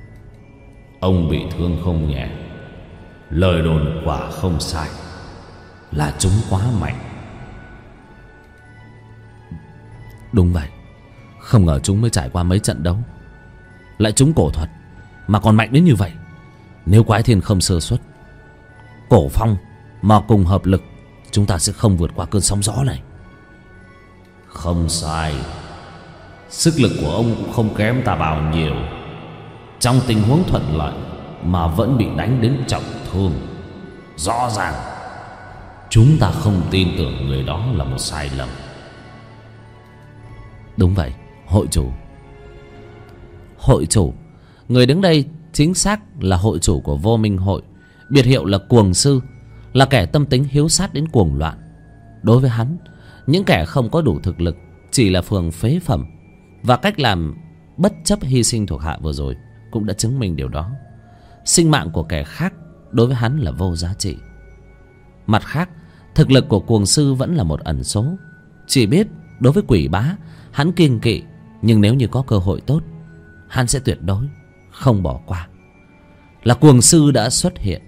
ông bị thương không nhẹ, lời đồn quả không sai, là chúng quá mạnh. Đúng vậy, không ngờ chúng mới trải qua mấy trận đấu lại trúng cổ thuật mà còn mạnh đến như vậy. Nếu Quái Thiên không sơ suất, Cổ Phong mà cùng hợp lực, chúng ta sẽ không vượt qua cơn sóng gió này. Không sai, sức lực của ông cũng không kém ta bao nhiêu. Trong tình huống thuận lợi mà vẫn bị đánh đến trọng thương, rõ ràng chúng ta không tin tưởng người đó là một sai lầm. Đúng vậy, hội chủ. Hội chủ, người đứng đây chính xác là hội chủ của Vô Minh Hội, biệt hiệu là Cuồng Sư, là kẻ tâm tính hiếu sát đến cuồng loạn. Đối với hắn, những kẻ không có đủ thực lực chỉ là phường phế phẩm, và cách làm bất chấp hy sinh thuộc hạ vừa rồi cũng đã chứng minh điều đó. Sinh mạng của kẻ khác đối với hắn là vô giá trị. Mặt khác, thực lực của cuồng sư vẫn là một ẩn số. Chỉ biết đối với quỷ bá hắn kiêng kỵ, nhưng nếu như có cơ hội tốt, hắn sẽ tuyệt đối không bỏ qua. Là cuồng sư đã xuất hiện.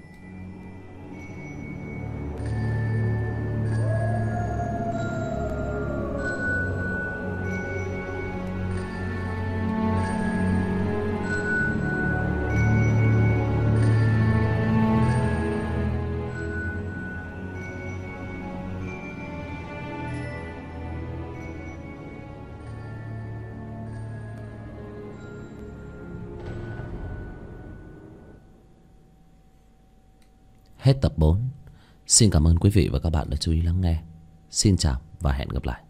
Hết tập 4. Xin cảm ơn quý vị và các bạn đã chú ý lắng nghe. Xin chào và hẹn gặp lại.